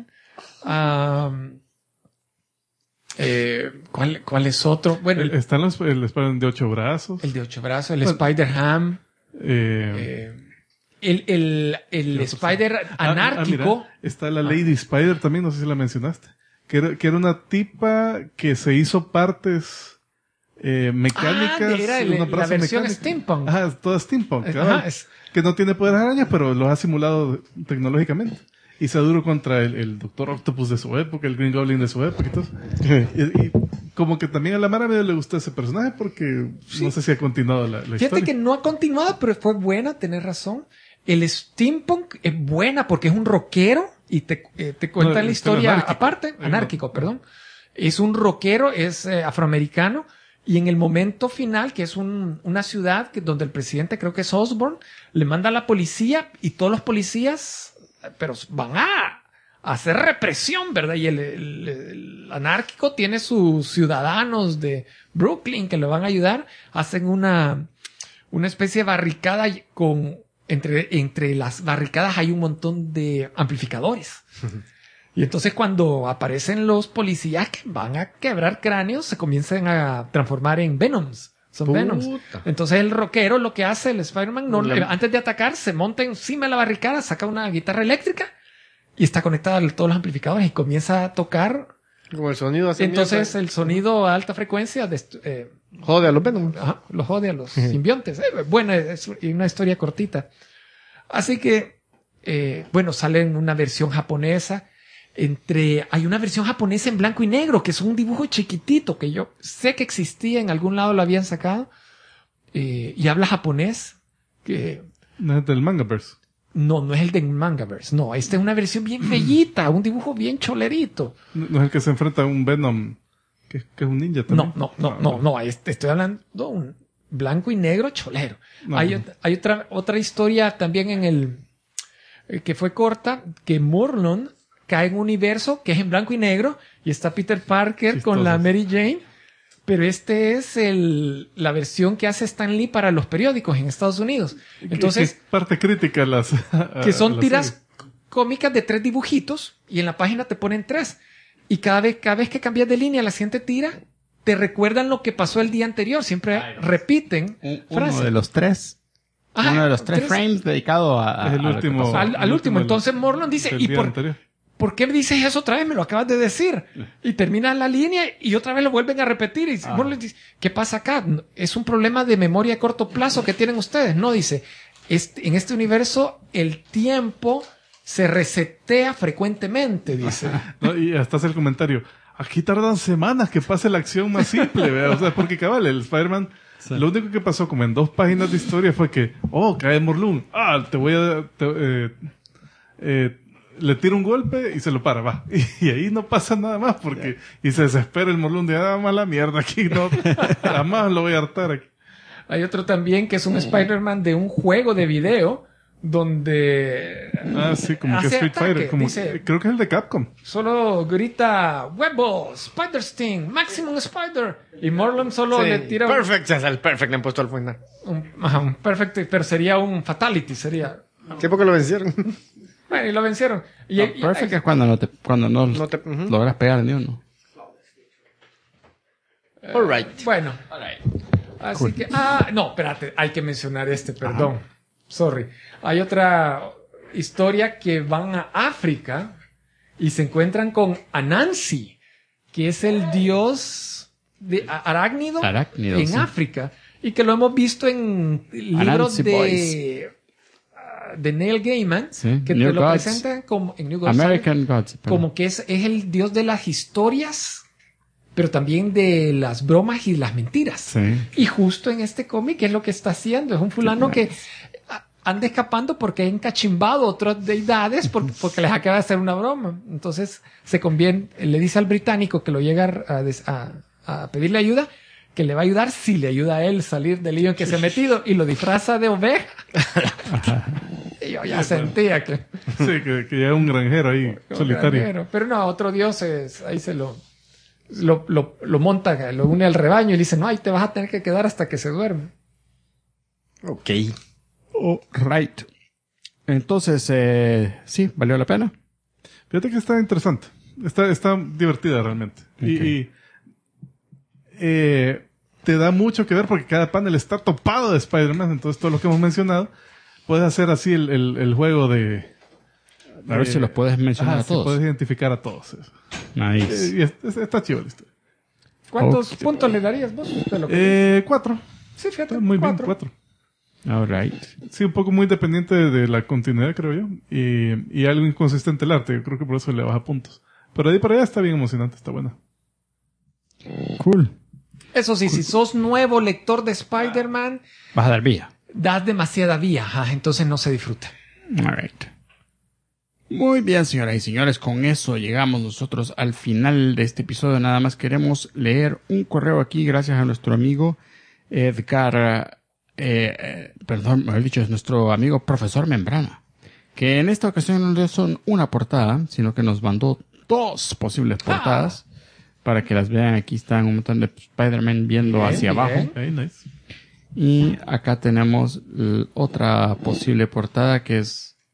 ¿Cuál es otro? Bueno, están el Spider-Man de 8 brazos. El de 8 brazos, el Spider-Ham. El Spider anárquico. Mira, está la Lady Spider también, no sé si la mencionaste. Que era una tipa que se hizo partes mecánicas. Era la versión mecánica. Steampunk. Ajá, toda Steampunk. Que no tiene poderes arañas, pero los ha simulado tecnológicamente. Y se duró contra el Doctor Octopus de su época, el Green Goblin de su época y todo. Y como que también a la Mara le gustó ese personaje porque no sé si ha continuado la historia. Fíjate que no ha continuado, pero fue buena, tenés razón. El Steampunk es buena porque es un rockero y te cuenta la historia aparte. Anárquico, perdón. Es un rockero, es afroamericano. Y en el momento final, que es una ciudad donde el presidente, creo que es Osborn, le manda a la policía y todos los policías, pero van a hacer represión, ¿verdad? Y el anárquico tiene sus ciudadanos de Brooklyn que le van a ayudar. Hacen una especie de barricada entre las barricadas hay un montón de amplificadores. Y entonces cuando aparecen los policías que van a quebrar cráneos, se comienzan a transformar en Venoms. Son Venoms. Entonces el rockero lo que hace, el Spider-Man, antes de atacar, se monta encima de la barricada, saca una guitarra eléctrica y está conectada a todos los amplificadores y comienza a tocar. Como el sonido así. Entonces el sonido a alta frecuencia jode a los Venom. Ajá, los jode a los simbiontes. Bueno, es una historia cortita. Así que, sale en una versión japonesa. Hay una versión japonesa en blanco y negro, que es un dibujo chiquitito, que yo sé que existía, en algún lado lo habían sacado. Y habla japonés. ¿No es del Mangaverse? No es el de Mangaverse. No, esta es una versión bien bellita, un dibujo bien cholerito. ¿No es el que se enfrenta a un Venom que es un ninja también? No, estoy hablando de un blanco y negro cholero. Hay otra historia también en el que fue corta, que Morlun cae en un universo que es en blanco y negro y está Peter Parker Chistosos. con la Mary Jane, pero este es la versión que hace Stan Lee para los periódicos en Estados Unidos. Entonces, ¿Qué parte crítica que son las tiras series? cómicas de 3 dibujitos y en la página te ponen 3. Y cada vez que cambias de línea a la siguiente tira, te recuerdan lo que pasó el día anterior. Siempre repiten frases. Uno de los 3. Ajá, uno de los 3 frames dedicado Es el último. al último. Entonces Morlun dice, del ¿y día anterior. por qué me dices eso otra vez? Me lo acabas de decir. Y termina la línea y otra vez lo vuelven a repetir. Y Morlun dice, ¿qué pasa acá? Es un problema de memoria a corto plazo que tienen ustedes. No, dice, en este universo el tiempo se resetea frecuentemente, dice. No, y hasta hace el comentario. Aquí tardan semanas que pase la acción más simple, ¿verdad? O sea, porque cabal, el Spider-Man, lo único que pasó como en 2 páginas de historia fue que, cae Morlun. Le tira un golpe y se lo para, va. Y ahí no pasa nada más porque, y se desespera el Morlun de, mala mierda aquí, no, jamás lo voy a hartar aquí. Hay otro también que es un Spider-Man de un juego de video donde Sí, como que hace Street ataque, Fighter, dice, creo que es el de Capcom. solo grita Webbo, Spider Sting, Maximum Spider, y Morlun solo le tira Perfect, es el Perfect le han puesto al final. un perfecto, pero sería un Fatality, sería. ¿Qué porque lo vencieron? Bueno, y lo vencieron. Perfect es cuando no logras pegar ni uno. Alright. Bueno, así que no, espérate, hay que mencionar perdón. Sorry. Hay otra historia que van a África y se encuentran con Anansi, que es el dios de arácnido en sí. África, y que lo hemos visto en libros de Neil Gaiman, Sí, que New te lo Gods. presentan como en New Gods, American Gods. como que es el dios de las historias, pero también de las bromas y las mentiras. Sí. Y justo en este cómic es lo que está haciendo. Es un fulano que anda escapando porque ha encachimbado otras deidades porque les acaba de hacer una broma. Entonces le dice al británico que lo llega a pedirle ayuda, que le va a ayudar si le ayuda a él salir del lío en que se ha metido, y lo disfraza de oveja. Y yo ya sentía que... Sí, que llega un granjero ahí, solitario. Granjero. Pero no, otro dios ahí se lo monta, lo une al rebaño y le dice, no, ahí te vas a tener que quedar hasta que se duerme. Ok. Right. Entonces, sí, valió la pena. Fíjate que está interesante. Está divertida realmente. Okay. Te da mucho que ver porque cada panel está topado de Spider-Man. Entonces, todo lo que hemos mencionado, puedes hacer así el juego de... A ver si los puedes mencionar a si todos. puedes identificar a todos. Nice. Y está chido la historia. ¿Cuántos puntos le darías vos? De lo que 4. sí, fíjate, Está muy 4. bien, 4. All right. Sí, un poco muy dependiente de la continuidad, creo yo. Y algo inconsistente el arte. Yo creo que por eso le baja puntos. Pero de ahí para allá está bien emocionante, está buena. Cool. Eso sí, si sos nuevo lector de Spider-Man, Vas a dar vía. das demasiada vía, entonces no se disfruta. All right. Muy bien, señoras y señores, con eso llegamos nosotros al final de este episodio. Nada más queremos leer un correo aquí gracias a nuestro amigo Edgar, perdón, mejor dicho, es nuestro amigo Profesor Membrana, que en esta ocasión no dio son una portada, sino que nos mandó 2 posibles portadas para que las vean. Aquí están un montón de Spider-Man viendo hacia abajo. Hey, nice. Y acá tenemos otra posible portada que es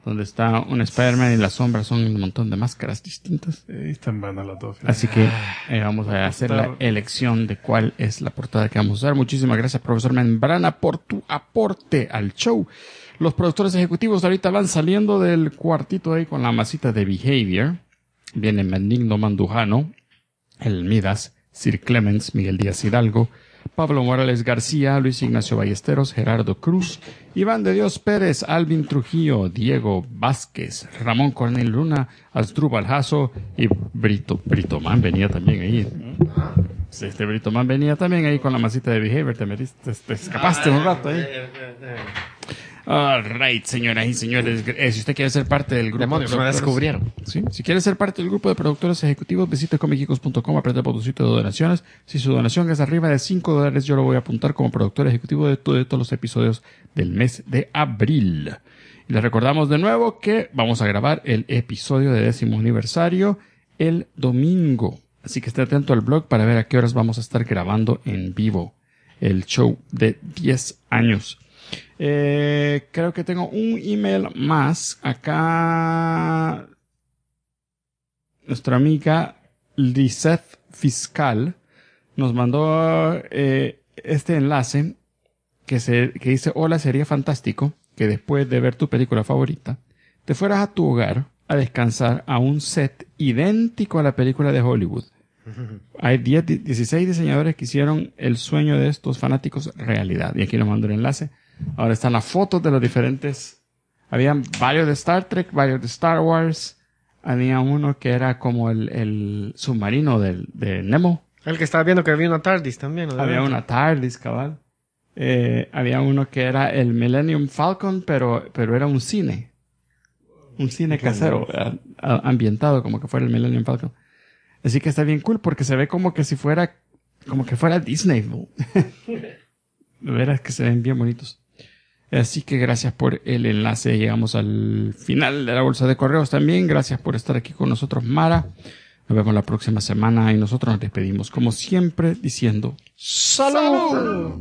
donde está un Spider-Man y las sombras son un montón de máscaras distintas. Están buenas las dos. Así que vamos a hacer la elección de cuál es la portada que vamos a usar. Muchísimas gracias, profesor Membrana, por tu aporte al show. Los productores ejecutivos ahorita van saliendo del cuartito ahí con la masita de Behavior. Viene Benigno Mandujano, el Midas, Sir Clemens, Miguel Díaz Hidalgo, Pablo Morales García, Luis Ignacio Ballesteros, Gerardo Cruz, Iván de Dios Pérez, Alvin Trujillo, Diego Vázquez, Ramón Cornel Luna, Asdrúbal Jasso y Brito Man venía también ahí. Brito Man venía también ahí con la masita de Behavior. Te escapaste un rato ahí. All right, señoras y señores, si usted quiere ser parte del grupo Demonios, de me descubrieron. ¿Sí? Si quiere ser parte del grupo de productores ejecutivos, visite comicicos.com, apriete el botoncito de donaciones. Si su donación es arriba de $5, yo lo voy a apuntar como productor ejecutivo de todos los episodios del mes de abril. Y les recordamos de nuevo que vamos a grabar el episodio de 10º aniversario el domingo. Así que esté atento al blog para ver a qué horas vamos a estar grabando en vivo el show de 10 años. Creo que tengo un email más. Acá nuestra amiga Liseth Fiscal nos mandó este enlace que dice: hola, sería fantástico que después de ver tu película favorita te fueras a tu hogar a descansar a un set idéntico a la película de Hollywood. Hay 16 diseñadores que hicieron el sueño de estos fanáticos realidad. Y aquí nos mando el enlace. Ahora están las fotos de los diferentes. Habían varios de Star Trek, varios de Star Wars. Había uno que era como el submarino de Nemo. El que estaba viendo que había una TARDIS también. ¿no? Había una TARDIS, cabal. Había uno que era el Millennium Falcon, pero era un cine. Un cine casero, ambientado como que fuera el Millennium Falcon. Así que está bien cool porque se ve como que fuera Disney, ¿no? De veras que se ven bien bonitos. Así que gracias por el enlace. Llegamos al final de la bolsa de correos también. Gracias por estar aquí con nosotros, Mara. Nos vemos la próxima semana y nosotros nos despedimos como siempre diciendo ¡Salud!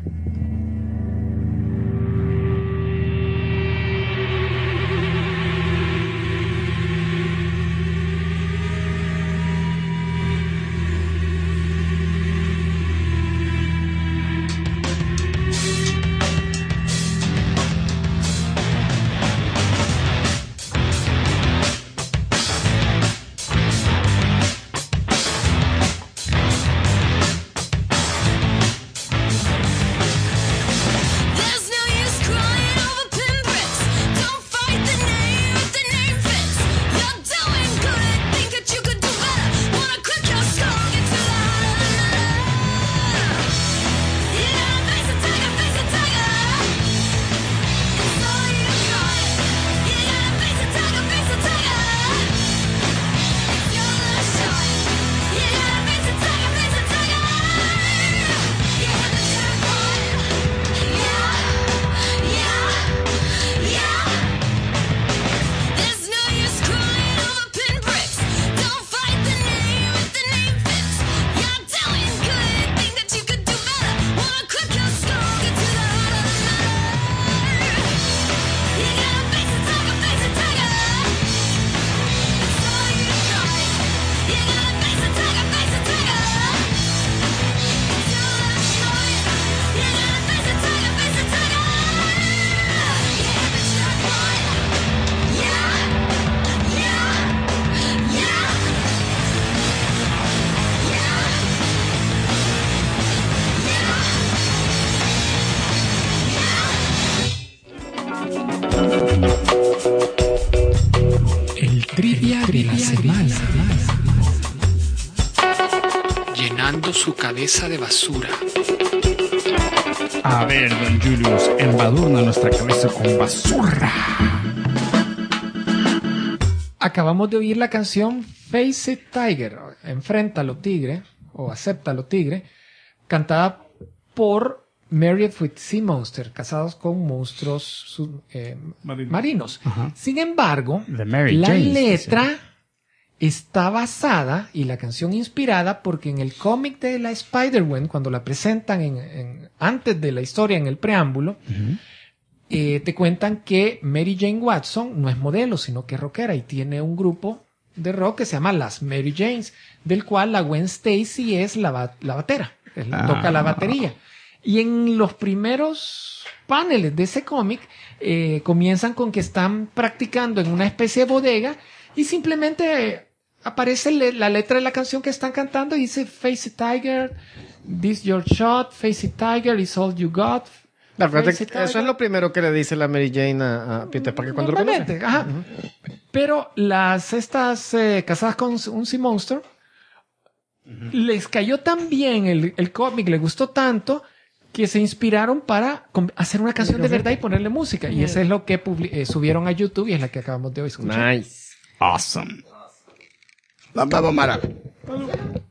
Llenando su cabeza de basura. A ver, don Julius, embadurna nuestra cabeza con basura. Acabamos de oír la canción Face It Tiger, Enfréntalo Tigre, o Acéptalo Tigre, cantada por Married with Sea Monster, casados con monstruos marinos. Ajá. Sin embargo, The Mary la Janes, letra dice. está basada y la canción inspirada porque en el cómic de la Spider-Gwen, cuando la presentan antes de la historia, en el preámbulo, te cuentan que Mary Jane Watson no es modelo, sino que es rockera y tiene un grupo de rock que se llama Las Mary Janes, del cual la Gwen Stacy es la batera, toca la batería. Y en los primeros paneles de ese cómic comienzan con que están practicando en una especie de bodega y simplemente aparece la letra de la canción que están cantando y dice Face it Tiger, this your shot, Face it Tiger, is all you got. Eso es lo primero que le dice la Mary Jane a Peter Parker cuando lo conoce. Ajá. Pero estas casadas con un Sea Monster les cayó tan bien el cómic, les gustó tanto que se inspiraron para hacer una canción de verdad y ponerle música. Y eso es lo que subieron a YouTube y es la que acabamos de escuchar. Nice. Awesome. Vamos, Mara.